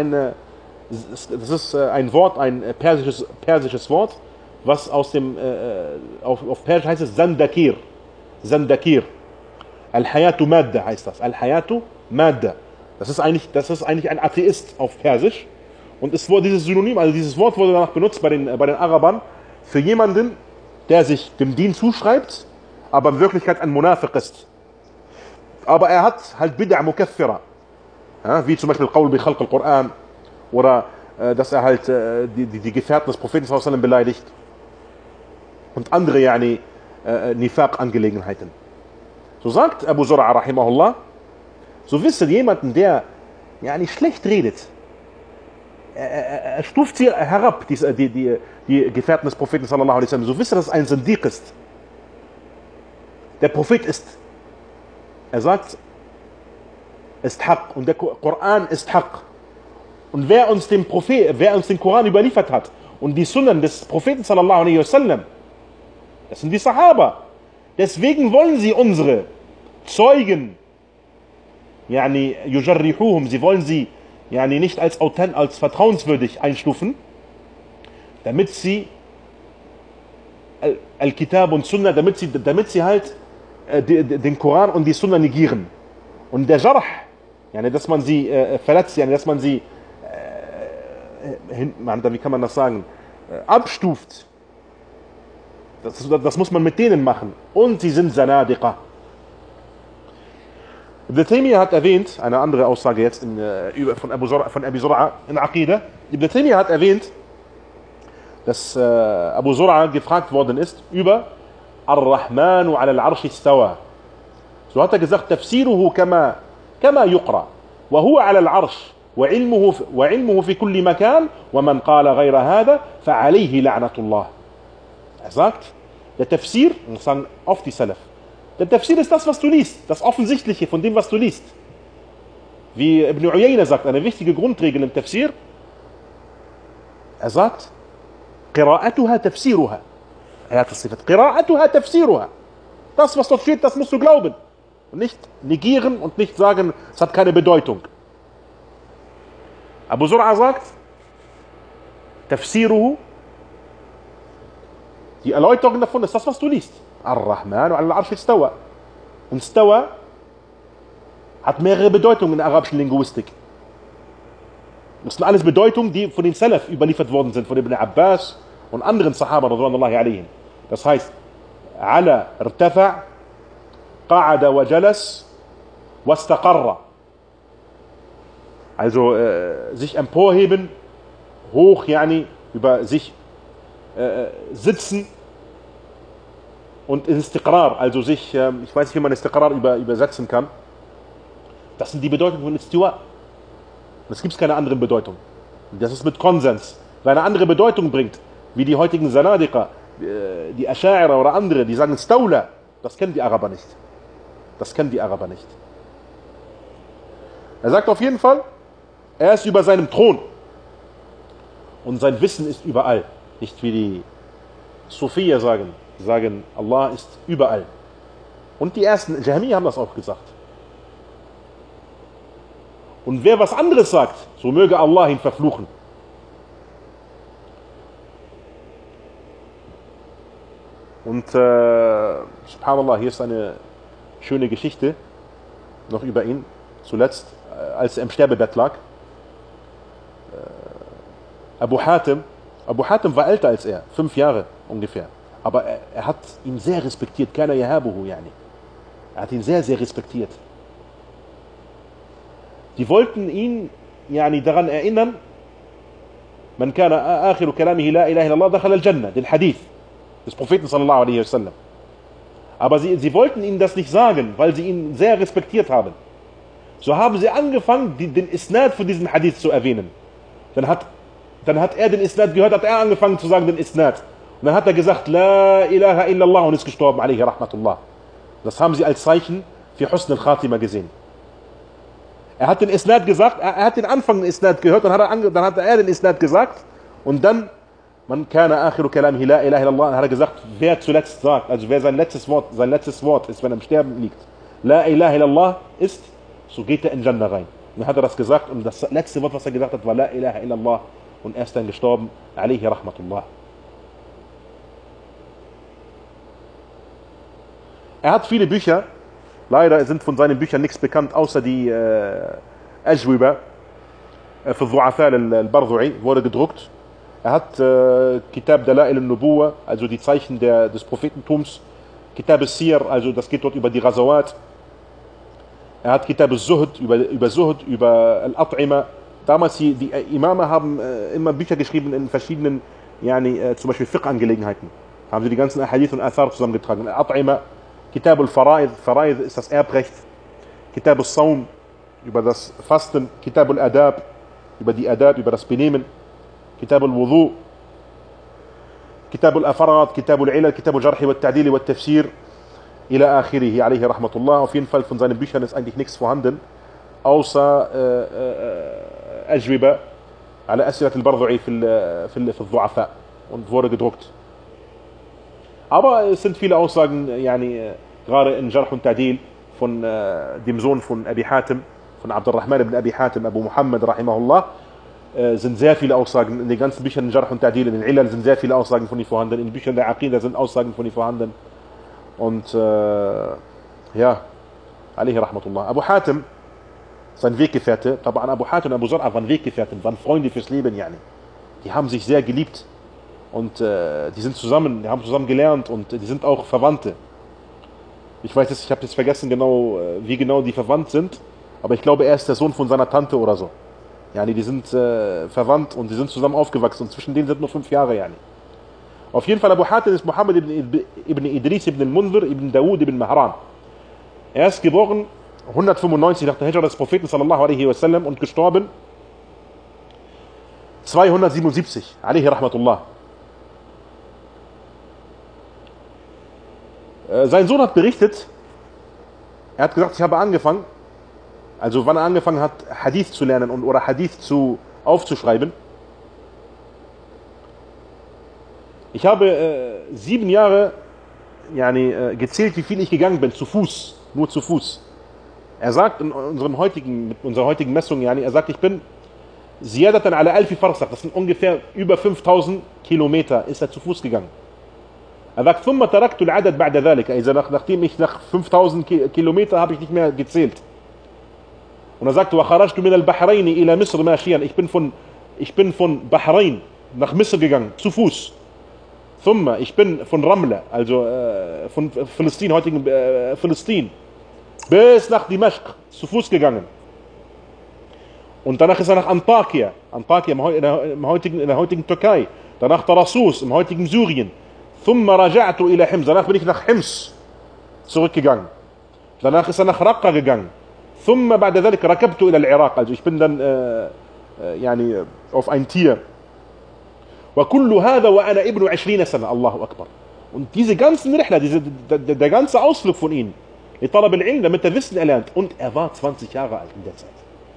ein Wort, ein persisches Wort, was aus dem, auf Persisch heißt es Zandakir. Zandakir. Al-Hayatu Madda heißt das. Al-Hayatu Madda. Das ist eigentlich ein Atheist auf Persisch. Und es wurde dieses Synonym, also dieses Wort wurde danach benutzt bei den Arabern für jemanden, der sich dem Dien zuschreibt, aber in Wirklichkeit ein Munafiq ist. Aber er hat halt Bid'a Mukaffira. Ja, wie zum Beispiel Qawl bi Khalq al-Quran oder dass er halt die Gefährten des Propheten sallallahu alaihi wasallam beleidigt und andere Nifaq-Angelegenheiten. So sagt Abu Zur'a rahimahullah, so wisse jemanden, der schlecht redet, er stuft sie herab, die Gefährten des Propheten sallallahu alaihi wasallam, so wisse, dass es ein Sindiq ist. Der Prophet er sagt, ist Haqq und der Koran ist Haqq. Und wer uns den Koran überliefert hat und die Sunnen des Propheten sallallahu alaihi wasallam, das sind die Sahaba. Deswegen wollen sie unsere Zeugen, yujarrihuhum, sie wollen sie nicht als vertrauenswürdig einstufen, damit sie Al-Kitab und Sunnah, damit sie halt den Koran und die Sunnah negieren. Und der Jarh, dass man sie verletzt, dass man sie wie kann man das sagen, abstuft, das muss man mit denen machen. Und sie sind Zanadiqa. Ibn Taymiyyah hat erwähnt, eine andere Aussage jetzt von Abi Zur'a in Aqidah, Ibn Taymiyyah hat erwähnt, dass Abu Zur'a gefragt worden ist über Ar-Rahmanu ala al-Arsh istawa. So hat er gesagt, Tafsiruhu kama yuqra, wa huwa ala al-Arsh, وعلمه في كل مكان ومن قال غير هذا فعليه لعنة الله. Er sagt, der Tafsir, und das sagen oft die Salaf, der Tafsir ist das, was du liest, das Offensichtliche von dem, was du liest. Wie Ibn Uyayna sagt, eine wichtige Grundregel im Tafsir, er sagt, Qira'atuha tafsiruha. Er hat das Sifat, Qira'atuha tafsiruha. Das, was dort steht, das musst du glauben. Und nicht negieren und nicht sagen, es hat keine Bedeutung. Abu Zur'a sagt, Tafsiruhu, die Erläuterung davon ist das, was du liest. Ar-Rahman ala al-Arsh istawa. Und Stawa hat mehrere Bedeutungen in der arabischen Linguistik. Das sind alles Bedeutungen, die von den Salaf überliefert worden sind, von Ibn Abbas und anderen Sahaba, radhiyallahu alayhim. Das heißt, ala irtafa, qa'ada wa jalas, wastaqarra. Also sich emporheben, hoch, über sich sitzen und Istiqrar, also sich, ich weiß nicht, wie man Istiqrar übersetzen kann. Das sind die Bedeutungen von Istiwa. Es gibt keine anderen Bedeutungen. Das ist mit Konsens. Wer eine andere Bedeutung bringt, wie die heutigen Zanadiqa, die Asha'ira oder andere, die sagen Stawla, das kennen die Araber nicht. Das kennen die Araber nicht. Er sagt auf jeden Fall, er ist über seinem Thron und sein Wissen ist überall. Nicht wie die Sufiya sagen, Allah ist überall. Und die ersten Jahmiyyah haben das auch gesagt. Und wer was anderes sagt, so möge Allah ihn verfluchen. Und subhanallah, hier ist eine schöne Geschichte noch über ihn. Zuletzt, als er im Sterbebett lag. Abu Hatim war älter als er, 5 Jahre ungefähr. Aber er hat ihn sehr respektiert. Kana yahabuhu, Er hat ihn sehr, sehr respektiert. Die wollten ihn daran erinnern, man kana akhiru kalamihi la ilaha illallah dakhala al-Jannah, den Hadith des Propheten sallallahu alaihi wasallam. Aber sie wollten ihnen das nicht sagen, weil sie ihn sehr respektiert haben. So haben sie angefangen, den Isnad von diesem Hadith zu erwähnen. Dann hat er den Isnad gehört, hat er angefangen zu sagen, den Isnad. Und dann hat er gesagt, La ilaha illallah, und ist gestorben, alaihi rahmatullah. Das haben sie als Zeichen für Husn al-Khatima gesehen. Er hat den Isnad gesagt, er hat den Anfang des Isnad gehört, dann hat er den Isnad gesagt, Und dann, man kana akhiru kalamihi la ilaha illallah, hat er gesagt, wer zuletzt sagt, also wer sein letztes Wort ist, wenn er im Sterben liegt, la ilaha illallah ist, so geht er in Jannah rein. Und dann hat er das gesagt und das letzte Wort, was er gesagt hat, war la ilaha illallah und er ist dann gestorben, alayhi rahmatullah. Er hat viele Bücher, leider sind von seinen Büchern nichts bekannt, außer die Ajwiba für Du'afa al-Bardu'i, wurde gedruckt. Er hat Kitab Dalail al-Nubuwa, also die Zeichen des Prophetentums, Kitab al-Sir, also das geht dort über die Ghazawat. Er hat Kitab al-Zuhd, über Zuhd, über Al-At'ima. Damals, die Imame haben immer Bücher geschrieben in verschiedenen, zum Beispiel Fiqh-Angelegenheiten. Haben sie die ganzen Ahadith und Athar zusammengetragen. Al-At'ima, Kitab al-Fara'id, Fara'id ist das Erbrecht. Kitab al-Sawm, über das Fasten. Kitab al-Adab, über die Adab, über das Benehmen. Kitab al-Wudu, Kitab al-Afarat, Kitab al-Ilal, Kitab al-Jarhi wa al-Ta'dili wa al-Tafsir, ila akhirihi, alayhi rahmatullah. Auf jeden Fall von seinen Büchern ist eigentlich nichts vorhanden, außer Ajwiba, ala As'ilat al-Bardu'i fi al-Du'afa, und wurde gedruckt. Aber es sind viele Aussagen, gerade in Jarh und Ta'dil von dem Sohn von Abi Hatim, von Abdurrahman ibn Abi Hatim, Abu Muhammad rahimahullah, sind sehr viele Aussagen, in den ganzen Büchern in Jarh und Ta'dil, in den Ilal sind sehr viele Aussagen von ihm vorhanden, in den Büchern der Aqida sind Aussagen von ihm vorhanden. Und alayhi rahmatullah. Abu Hatim, sein Weggefährte, aber an Abu Hatim und Abu Zar'a waren Weggefährten, waren Freunde fürs Leben, Die haben sich sehr geliebt und die haben zusammen gelernt und die sind auch Verwandte. Ich weiß jetzt, ich habe jetzt vergessen wie genau die verwandt sind, aber ich glaube, er ist der Sohn von seiner Tante oder so. Die sind verwandt und die sind zusammen aufgewachsen und zwischen denen sind nur 5 Jahre, Auf jeden Fall, Abu Hatim ist Muhammad ibn Idris ibn al-Munzir ibn Dawud ibn Mahran. Er ist geboren 195 nach der Hijra des Propheten sallallahu alaihi wasallam und gestorben 277, alaihi rahmatullah. Sein Sohn hat berichtet, er hat gesagt, ich habe angefangen, also wann er angefangen hat, Hadith zu lernen oder Hadith aufzuschreiben. Ich habe 7 Jahre gezählt, wie viel ich gegangen bin, zu Fuß, nur zu Fuß. Er sagt mit unserer heutigen Messung, er sagt, ich bin Ziyadatan ala alfi Farsakh, das sind ungefähr über 5000 Kilometer, ist er zu Fuß gegangen. Er sagt, ثم تركت العدد بعد ذلك, also nachdem ich nach 5000 Kilometer habe ich nicht mehr gezählt. Und er sagt, وخرجت من البحرين إلى مصر ماشيا, ich bin von Bahrain nach Misr gegangen, zu Fuß. Thumma, ich bin von Ramla, also von Palästin, heutigen Palästin, bis nach Dimashq, zu Fuß gegangen. Und danach ist er nach Antakya in der heutigen Türkei, danach Tarsus, im heutigen Syrien. Thumma raja'tu ila Hims, danach bin ich nach Hims zurückgegangen. Danach ist er nach Raqqa gegangen. Thumma ba'da dhalik rakabtu ila al-Iraq, also ich bin dann auf ein Tier. وكل هذا وأنا ابن 20 سنة, الله أكبر. Und diese ganzen Rihla, der ganze Ausflug von ihm, لطلب العلم, damit er Wissen erlernt, und er war 20 Jahre alt in der Zeit.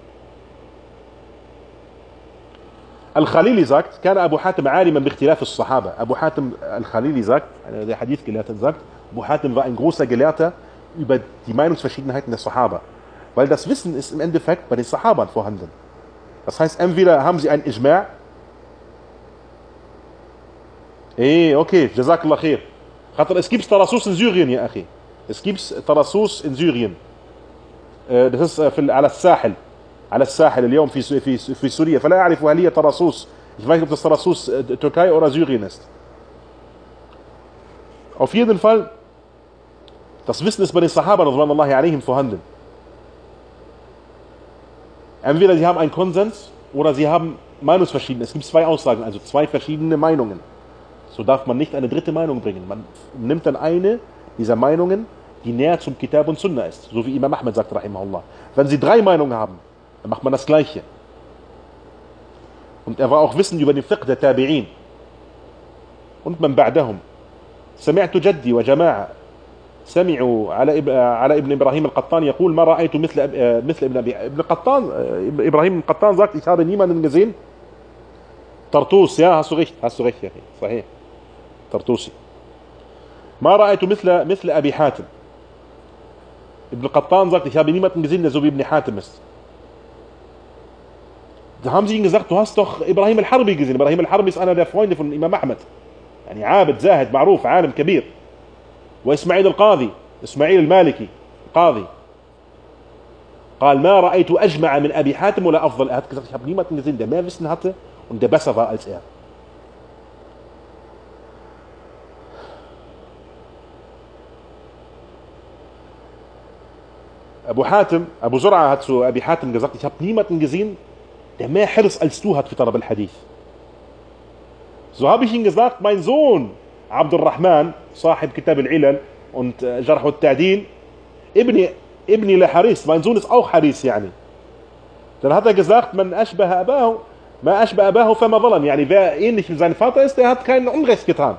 Al-Khalili sagt, كان أبو حاتم عالما باختلاف الصحابة. Abu Hatim Al-Khalili sagt, einer der Hadith-Gelehrten sagt, Abu Hatim war ein großer Gelehrter über die Meinungsverschiedenheiten der Sahaba. Weil das Wissen ist im Endeffekt bei den Sahabern vorhanden. Das heißt, entweder haben sie ein Ijma', okay, Jazakallah khair. Es gibt Tarsus in Syrien, ja, Achi. Es gibt Tarsus in Syrien. Das ist على الساحل اليوم في سوريا. فلا أعرف هل هي Tarsus. Ich weiß nicht, ob das Tarsus Türkei oder Syrien ist. Auf jeden Fall, das Wissen ist bei den Sahabern radhiyallahu anhum vorhanden. Entweder sie haben einen Konsens oder sie haben Meinungsverschiedenheit. Es gibt 2 Aussagen, also 2 verschiedene Meinungen. So darf man nicht eine dritte Meinung bringen. Man nimmt dann eine dieser Meinungen, die näher zum Kitab und Sunna ist. So wie Imam Ahmed sagt, rahimahullah. Wenn sie 3 Meinungen haben, dann macht man das Gleiche. Und er war auch wissend über den Fiqh der Tabi'in. Und man ba'dahum. سمعت جدي وجماعة سمعوا على ابن إبراهيم القطان يقول ما رأيت مثل ابن قطان. Ibrahim القطان sagt, ich habe niemanden gesehen, Tartus, ja, hast du recht, ja. Sahih. Tartusi. Ma ra'aytu mithla Abi Hatim. Ibn Qattan sagt, ich habe niemanden gesehen, der so wie Ibn Hatim ist. Da haben sie ihm gesagt, du hast doch Ibrahim al-Harbi gesehen. Ibrahim al-Harbi ist einer der Freunde von Imam Ahmed. يعني عابد زاهد معروف عالم كبير. وإسماعيل القاضي إسماعيل المالكي قاضي. قال ما رأيت أجمع من أبي حاتم ولا أفضل. Er hat gesagt, ich habe niemanden gesehen, der mehr Wissen hatte und der besser war als er. Abu Zur'a hat zu Abi Hatim gesagt, ich habe niemanden gesehen, der mehr Hirs als du hat für Talab al-Hadith. So habe ich ihm gesagt, mein Sohn Abdul Rahman, Sahib Kitab al-Ilal und Jarh al-Ta'dil, Ibni la Haris, mein Sohn ist auch Haris, yani. Dann hat er gesagt, man ashbaha abahu, ma ashbaha abahu fama zalam, yani wer ähnlich wie sein Vater ist, der hat kein Unrecht getan.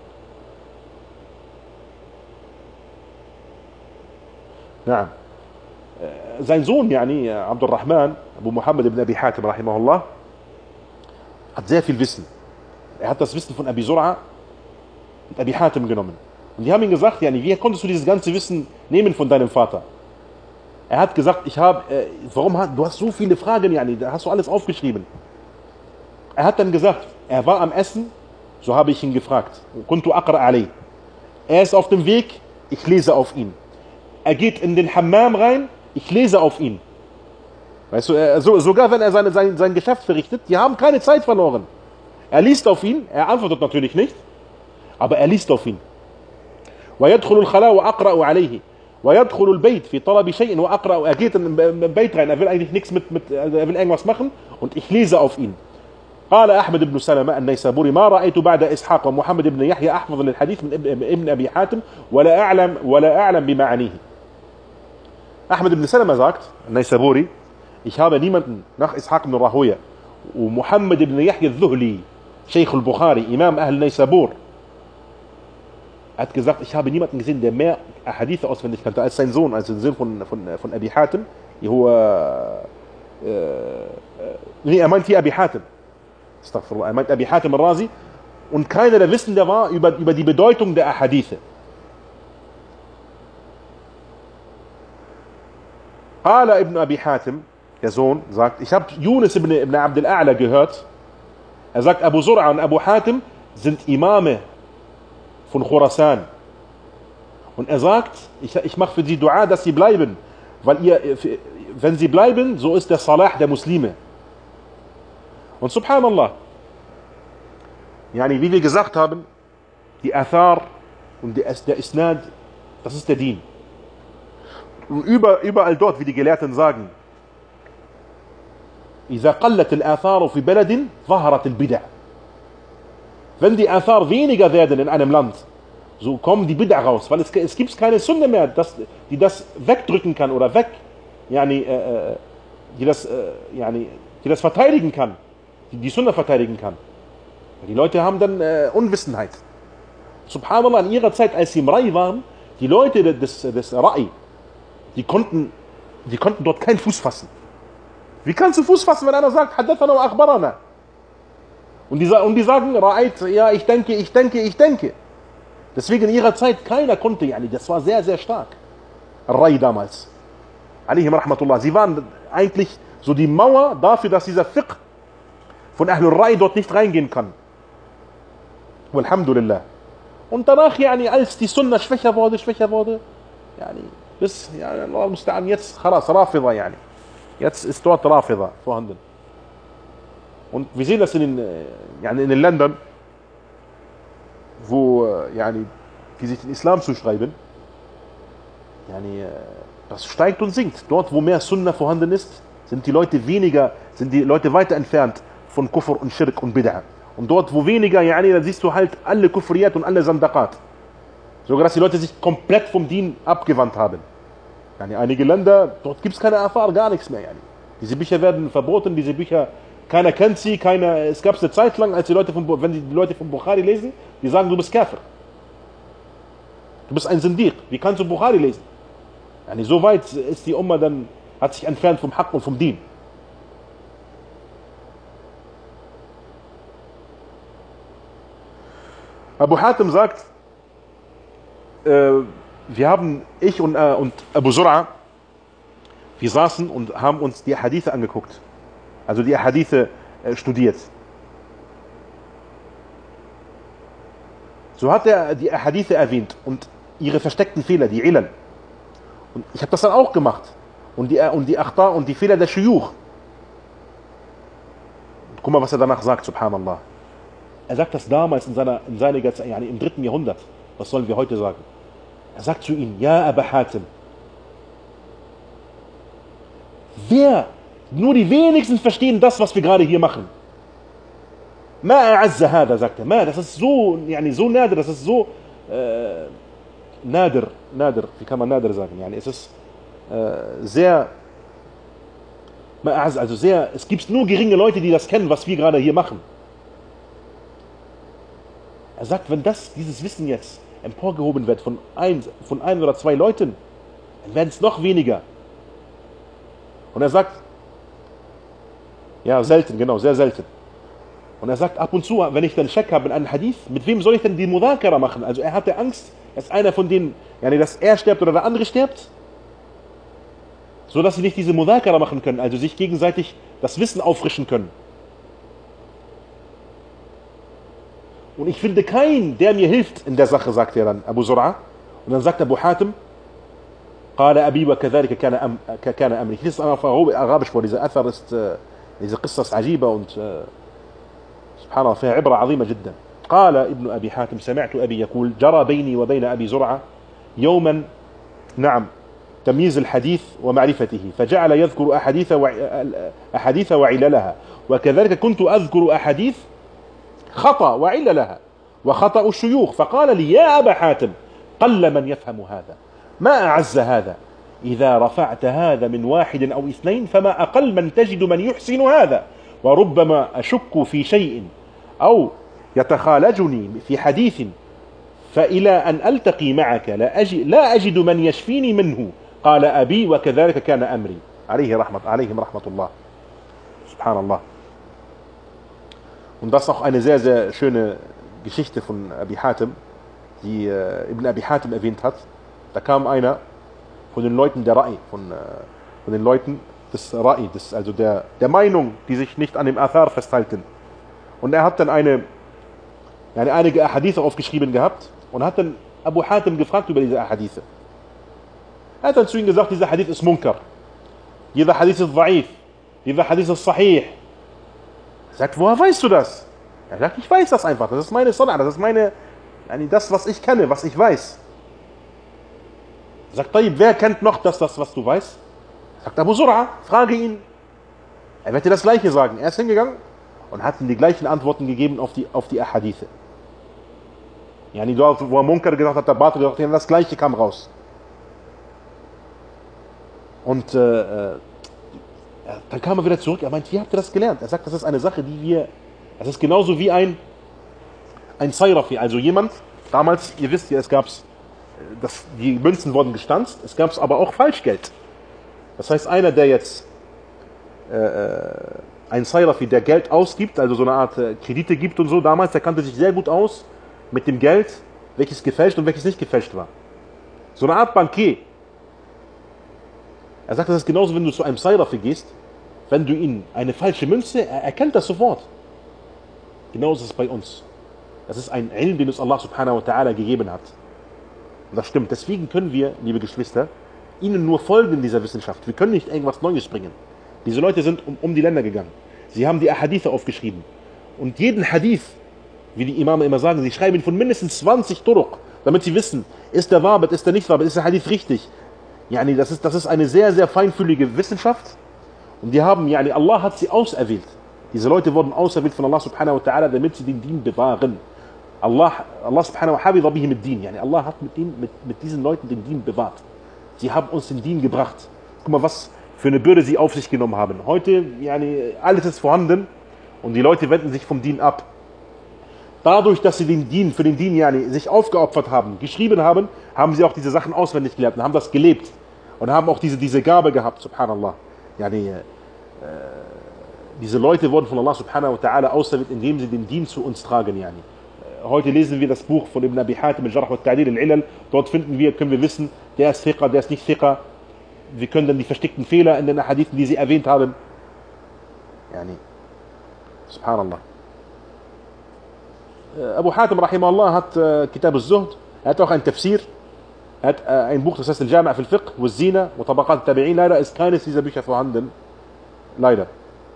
Naam. Sein Sohn, yani Abdul Rahman, Abu Muhammad ibn Abi Hatim, rahimahullah, hat sehr viel Wissen. Er hat das Wissen von Abi Zur'a und Abi Hatim genommen. Und die haben ihm gesagt, yani, wie konntest du dieses ganze Wissen nehmen von deinem Vater? Er hat gesagt, du hast so viele Fragen, yani, da hast du alles aufgeschrieben. Er hat dann gesagt, er war am Essen, so habe ich ihn gefragt. Kuntu aqra alay. Er ist auf dem Weg, ich lese auf ihn. Er geht in den Hammam rein, ich lese auf ihn. Weißt du, sogar wenn er sein Geschäft verrichtet, die haben keine Zeit verloren. Er liest auf ihn, er antwortet natürlich nicht, aber er liest auf ihn. ويدخل الخلاء وأقرأ عليه ويدخل البيت في طلب شيء وأقرأ. Er geht in den Beit rein, er will eigentlich nichts er will irgendwas machen und ich lese auf ihn. قال أحمد بن سلمة النيسابوري ما رأيت بعد إسحاق ومحمد بن يحيى أحفظ للحديث من ابن أبي حاتم ولا أعلم بمعانيه. Ahmed ibn Salama sagt, Naysaburi, ich habe niemanden nach Ishaq ibn Rahoya und Muhammad ibn Yahya al-Dhuhli, Sheikh al-Bukhari, Imam Ahl Naysabur, hat gesagt, ich habe niemanden gesehen, der mehr Hadithe auswendig kannte als sein Sohn, also den Sohn von Abi Hatim. Er meint hier Abi Hatim. Astaghfirullah, er meint Abi Hatim al-Razi. Und keiner der Wissende war über die Bedeutung der Ahadithe. Qala ibn Abi Hatim, der Sohn, sagt, ich habe Yunus ibn Abd al-A'la gehört. Er sagt, Abu Zur'a und Abu Hatim sind Imame von Khurasan. Und er sagt, ich mache für sie Dua, dass sie bleiben. Weil wenn sie bleiben, so ist der Salah der Muslime. Und subhanallah, yani, wie wir gesagt haben, die Athar und der Isnad, das ist der Dien. Und überall dort, wie die Gelehrten sagen, إذا قلت الآثار في بلد ظهرت البدع. Wenn die Athar weniger werden in einem Land, so kommen die Bid'a raus, weil es gibt keine Sunna mehr, die das wegdrücken kann oder die das verteidigen kann, die Sunna verteidigen kann. Die Leute haben dann Unwissenheit. Subhanallah, in ihrer Zeit, als sie im Rai waren, die Leute des Rai, die konnten dort keinen Fuß fassen. Wie kannst du Fuß fassen, wenn einer sagt, Hadathana wa akhbarana? Und die sagen, Ra'ayt, ja, ich denke. Deswegen in ihrer Zeit, keiner konnte, yani, das war sehr, sehr stark. Rai damals. Alayhim rahmatullah. Sie waren eigentlich so die Mauer dafür, dass dieser Fiqh von Ahlul Rai dort nicht reingehen kann. Walhamdulillah. Und danach, yani, als die Sunna schwächer wurde, yani, bis, ja, Allah musta'an, jetzt, khalas, Rafida, yani. Jetzt ist dort Rafida vorhanden. Und wir sehen das in den Ländern, wo, yani, die sich den Islam zuschreiben, yani, das steigt und sinkt. Dort, wo mehr Sunna vorhanden ist, sind die Leute weiter entfernt von Kufr und Schirk und Bid'a. Und dort, wo weniger, yani, da siehst du halt alle Kufriyat und alle Sandaqat. Sogar, dass die Leute sich komplett vom Dien abgewandt haben. Yani, einige Länder, dort gibt es keine Afar, gar nichts mehr. Yani. Diese Bücher werden verboten, diese Bücher, keiner kennt sie, es gab eine Zeit lang, als wenn die Leute von Bukhari lesen, die sagen, du bist Kafir. Du bist ein Sindiq, wie kannst du Bukhari lesen? Yani, so weit ist die Umma dann, hat sich entfernt vom Haqq und vom Dien. Abu Hatim sagt, ich und Abu Zur'a, wir saßen und haben uns die Hadithe angeguckt. Also die Hadithe studiert. So hat er die Hadithe erwähnt und ihre versteckten Fehler, die Ilal. Und ich habe das dann auch gemacht. Und die Akhta und die Fehler der Shuyuch. Guck mal, was er danach sagt, subhanallah. Er sagt das damals im 3. Jahrhundert. Was sollen wir heute sagen? Er sagt zu ihnen, ja, Abu Hatim. Nur die wenigsten verstehen das, was wir gerade hier machen. Ma a'azza hada, sagt er. Das ist so, so nadir, das ist so nadir, wie kann man nadir sagen? Es ist sehr, also sehr, es gibt nur geringe Leute, die das kennen, was wir gerade hier machen. Er sagt, wenn dieses Wissen jetzt emporgehoben wird von ein oder zwei Leuten, dann werden es noch weniger. Und er sagt, ja, selten, genau, sehr selten. Und er sagt ab und zu, wenn ich dann Scheck habe in einem Hadith, mit wem soll ich denn die Mudhakara machen? Also er hatte Angst, dass einer von denen, dass er stirbt oder der andere stirbt, so dass sie nicht diese Mudhakara machen können, also sich gegenseitig das Wissen auffrischen können. Und ich finde keinen, der mir hilft in der Sache, sagt er dann, Abu Zur'a. Und dann sagt Abu Hatim, قال أبي وكذلك كان أمري. Ich lese einmal auf Arabisch vor, dieser Athar ist, diese Qissas ajiba und سبحان الله فيها عبرة عظيمة جدا. قال ابن أبي حاتم سمعت أبي يقول جرى بيني وبين أبي زرعة يوما تمييز الحديث ومعرفته فجعل يذكر أحاديث وعللها وكذلك كنت أذكر أحاديث خطأ وعللها وخطأ الشيوخ فقال لي يا أبا حاتم قل من يفهم هذا ما أعز هذا إذا رفعت هذا من واحد أو اثنين فما أقل من تجد من يحسن هذا وربما أشك في شيء أو يتخالجني في حديث فإلى أن ألتقي معك لا أجد من يشفيني منه قال أبي وكذلك كان أمري عليهم رحمة الله سبحان الله. Und das ist auch eine sehr, sehr schöne Geschichte von Abi Hatim, die Ibn Abi Hatim erwähnt hat. Da kam einer von den Leuten der Ra'i, von den Leuten des Ra'i, also der Meinung, die sich nicht an dem Athar festhalten. Und er hat dann einige Ahadithe aufgeschrieben gehabt und hat dann Abu Hatim gefragt über diese Ahadithe. Er hat dann zu ihm gesagt, dieser Hadith ist Munkar, dieser Hadith ist Da'if, dieser Hadith ist Sahih. Er sagt, woher weißt du das? Er sagt, ich weiß das einfach, das ist meine Sana, das ist das, was ich kenne, was ich weiß. Er sagt, wer kennt noch das, was du weißt? Er sagt, Abu Zur'a, frage ihn. Er wird dir das Gleiche sagen. Er ist hingegangen und hat ihm die gleichen Antworten gegeben auf die Ahadithe. Dort, wo er Munkar gesagt hat, der Batil gesagt hat, das Gleiche kam raus. Und dann kam er wieder zurück, er meint, wie habt ihr das gelernt? Er sagt, das ist eine Sache, das ist genauso wie ein Sayrafi, also jemand, damals, ihr wisst ja, die Münzen wurden gestanzt, es gab aber auch Falschgeld. Das heißt, einer, der jetzt ein Sayrafi, der Geld ausgibt, also so eine Art Kredite gibt und so, damals, der kannte sich sehr gut aus mit dem Geld, welches gefälscht und welches nicht gefälscht war. So eine Art Bankier. Er sagt, das ist genauso, wenn du zu einem Sayrafi gehst, wenn du ihm eine falsche Münze, er erkennt das sofort. Genauso ist es bei uns. Das ist ein Ilm, den uns Allah subhanahu wa ta'ala gegeben hat. Und das stimmt. Deswegen können wir, liebe Geschwister, ihnen nur folgen in dieser Wissenschaft. Wir können nicht irgendwas Neues bringen. Diese Leute sind um die Länder gegangen. Sie haben die Ahadithe aufgeschrieben. Und jeden Hadith, wie die Imame immer sagen, sie schreiben ihn von mindestens 20 Turuq, damit sie wissen, ist der Wabit, ist der nicht Wabit, ist der Hadith richtig. Das ist eine sehr, sehr feinfühlige Wissenschaft. Und die haben, Allah hat sie auserwählt. Diese Leute wurden auserwählt von Allah subhanahu wa ta'ala, damit sie den Dien bewahren. Allah subhanahu wa ta'ala bihim ad-Din. Allah hat mit diesen Leuten den Dien bewahrt. Sie haben uns den Dien gebracht. Guck mal, was für eine Bürde sie auf sich genommen haben. Heute, alles ist vorhanden und die Leute wenden sich vom Dien ab. Dadurch, dass sie für den Dien sich aufgeopfert haben, geschrieben haben, haben sie auch diese Sachen auswendig gelernt und haben das gelebt und haben auch diese Gabe gehabt, subhanallah. Diese Leute wurden von Allah subhanahu wa ta'ala auserwählt, indem sie den Dien zu uns tragen. heute lesen wir das Buch von Ibn Abi Hatim, Al-Jarh wa Ta'dil, Al-Ilal. Dort können wir wissen, der ist Thiqa, der ist nicht Thiqa. Wir können dann die versteckten Fehler in den Hadithen, die sie erwähnt haben. Yani, subhanallah. Abu Hatim rahimahullah hat Kitab al-Zuhd, er hat auch ein Tafsir, er hat ein Buch, das heißt Al-Jami' fi al-Fiqh wa al-Zina wa Tabaqat al-Tabi'in. Leider ist keines dieser Bücher vorhanden. Leider.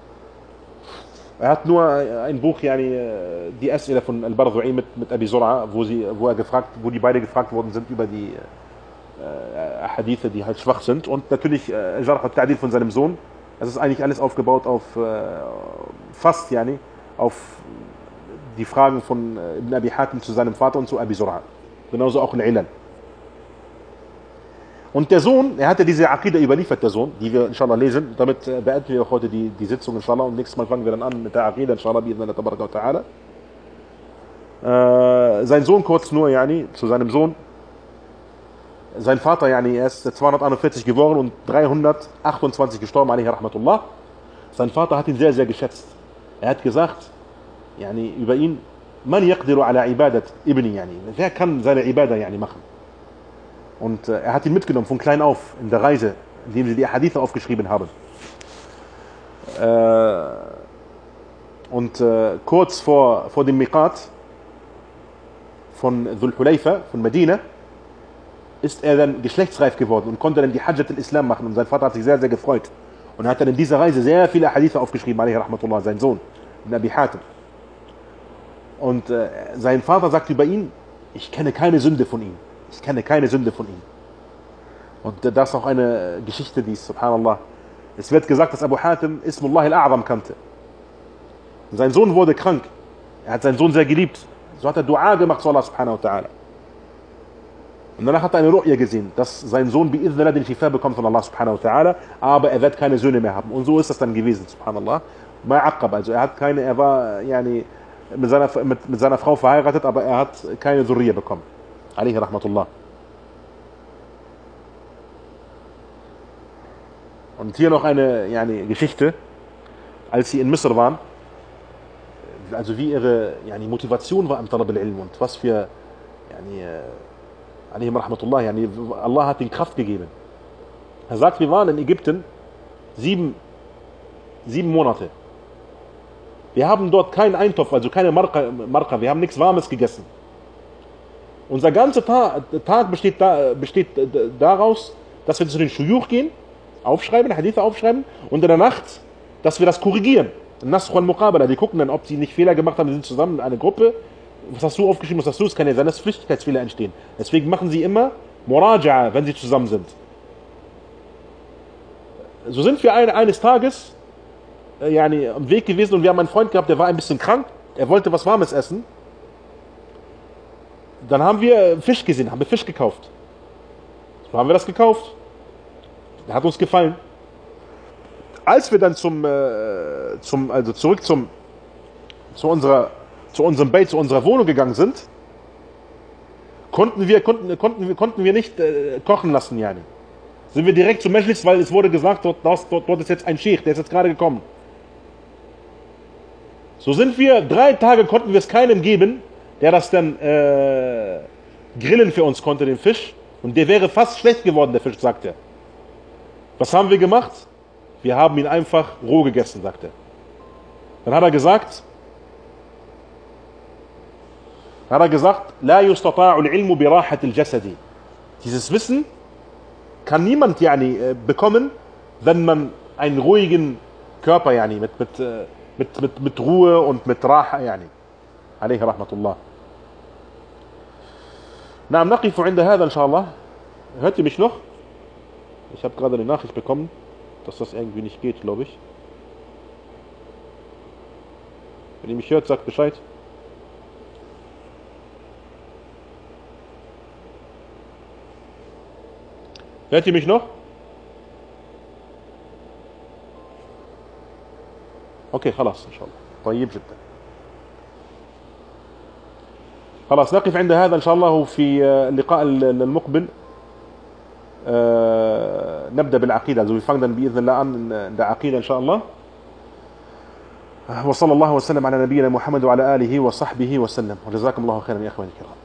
Er hat nur ein Buch, yani, die As'ila von Al-Bardu'i mit Abi Zur'a, wo die beide gefragt worden sind über die Hadithe, die halt schwach sind. Und natürlich Jarh wa Ta'dil von seinem Sohn. Es ist eigentlich alles aufgebaut auf fast, yani, auf die Fragen von Ibn Abi Hatim zu seinem Vater und zu Abi Zur'a. Genauso auch Al-Ilal. Und der Sohn, er hatte diese Aqidah überliefert, der Sohn, die wir inshallah lesen. Damit beenden wir auch heute die Sitzung inshallah. Und nächstes Mal fangen wir dann an mit der Aqidah inshallah, bi'idhnillah tabaraka wa ta'ala. Sein Sohn kurz nur, yani, zu seinem Sohn. Sein Vater, yani, er ist 241 geboren und 328 gestorben, alaihi rahmatullah. Sein Vater hat ihn sehr, sehr geschätzt. Er hat gesagt, yani, über ihn, man yaqdiru ala ibadat ibni, yani, wer kann seine Ibadah, yani, machen? Und er hat ihn mitgenommen von klein auf in der Reise, indem sie die Hadithe aufgeschrieben haben. Kurz vor dem Miqat von Dhul Hulayfa, von Medina, ist er dann geschlechtsreif geworden und konnte dann die Hajjat al-Islam machen. Und sein Vater hat sich sehr, sehr gefreut. Und er hat dann in dieser Reise sehr viele Hadithe aufgeschrieben, alaihi rahmatullah, sein Sohn, Ibn Abi Hatim. Und sein Vater sagt über ihn, ich kenne keine Sünde von ihm. Ich kenne keine Sünde von ihm. Und das ist auch eine Geschichte, die ist, subhanallah. Es wird gesagt, dass Abu Hatim Ismullah al-A'zam kannte. Und sein Sohn wurde krank. Er hat seinen Sohn sehr geliebt. So hat er Dua gemacht zu Allah subhanahu wa ta'ala. Und danach hat er eine Ru'ya gesehen, dass sein Sohn bi'idhnillah den Shifa bekommt von Allah subhanahu wa ta'ala, aber er wird keine Söhne mehr haben. Und so ist das dann gewesen, subhanallah. Ma'aqab, also er war yani, mit seiner Frau verheiratet, aber er hat keine Dhurriya bekommen. Alaihi rahmatullah. Und hier noch eine yani, Geschichte, als sie in Misr waren, also wie ihre yani, Motivation war am Talab al-Ilm und was für yani, Alaihi rahmatullah, yani, Allah hat ihnen Kraft gegeben. Er sagt, wir waren in Ägypten 7 Monate. Wir haben dort keinen Eintopf, also keine Marqa, wir haben nichts Warmes gegessen. Unser ganzer Tag besteht daraus, dass wir zu den Shuyukh gehen, aufschreiben, Hadithe aufschreiben und in der Nacht, dass wir das korrigieren. Nasr al-Muqabala, die gucken dann, ob sie nicht Fehler gemacht haben, wir sind zusammen in einer Gruppe. Was hast du aufgeschrieben, was hast du? Es kann ja sein, dass Flüchtigkeitsfehler entstehen. Deswegen machen sie immer Muraja'a, wenn sie zusammen sind. So sind wir eines Tages yani, am Weg gewesen und wir haben einen Freund gehabt, der war ein bisschen krank, er wollte was Warmes essen. Dann haben wir Fisch gesehen, haben wir Fisch gekauft. So haben wir das gekauft. Der hat uns gefallen. Als wir dann zurück zu unserem Beit, zu unserer Wohnung gegangen sind, konnten wir nicht kochen lassen, yani. Sind wir direkt zum Majlis, weil es wurde gesagt, dort ist jetzt ein Sheikh, der ist jetzt gerade gekommen. So sind wir, 3 Tage konnten wir es keinem geben, der das dann grillen für uns konnte, den Fisch. Und der wäre fast schlecht geworden, der Fisch, sagt er. Was haben wir gemacht? Wir haben ihn einfach roh gegessen, sagt er. Dann hat er gesagt, La yustata'u al-ilmu bi rahat al-jasadi. Dieses Wissen kann niemand yani, bekommen, wenn man einen ruhigen Körper yani, mit Ruhe und mit Raha yani. Alayhi rahmatullah. نعم نقف عند هذا إن شاء الله. Hört ihr mich noch? Ich habe gerade eine Nachricht bekommen, dass das irgendwie nicht geht, glaube ich. Wenn ihr mich hört, sagt Bescheid. Hört ihr mich noch? Okay, خلاص إن شاء الله. طيب جدا. خلاص نقف عند هذا إن شاء الله في اللقاء المقبل. نبدأ بالعقيدة. Also wir fangen dann بإذن الله an in der Aqida إن شاء الله. وصلى الله وسلم على نبينا محمد وعلى آله وصحبه وسلم، وجزاكم الله خيرا يا إخواني الكرام.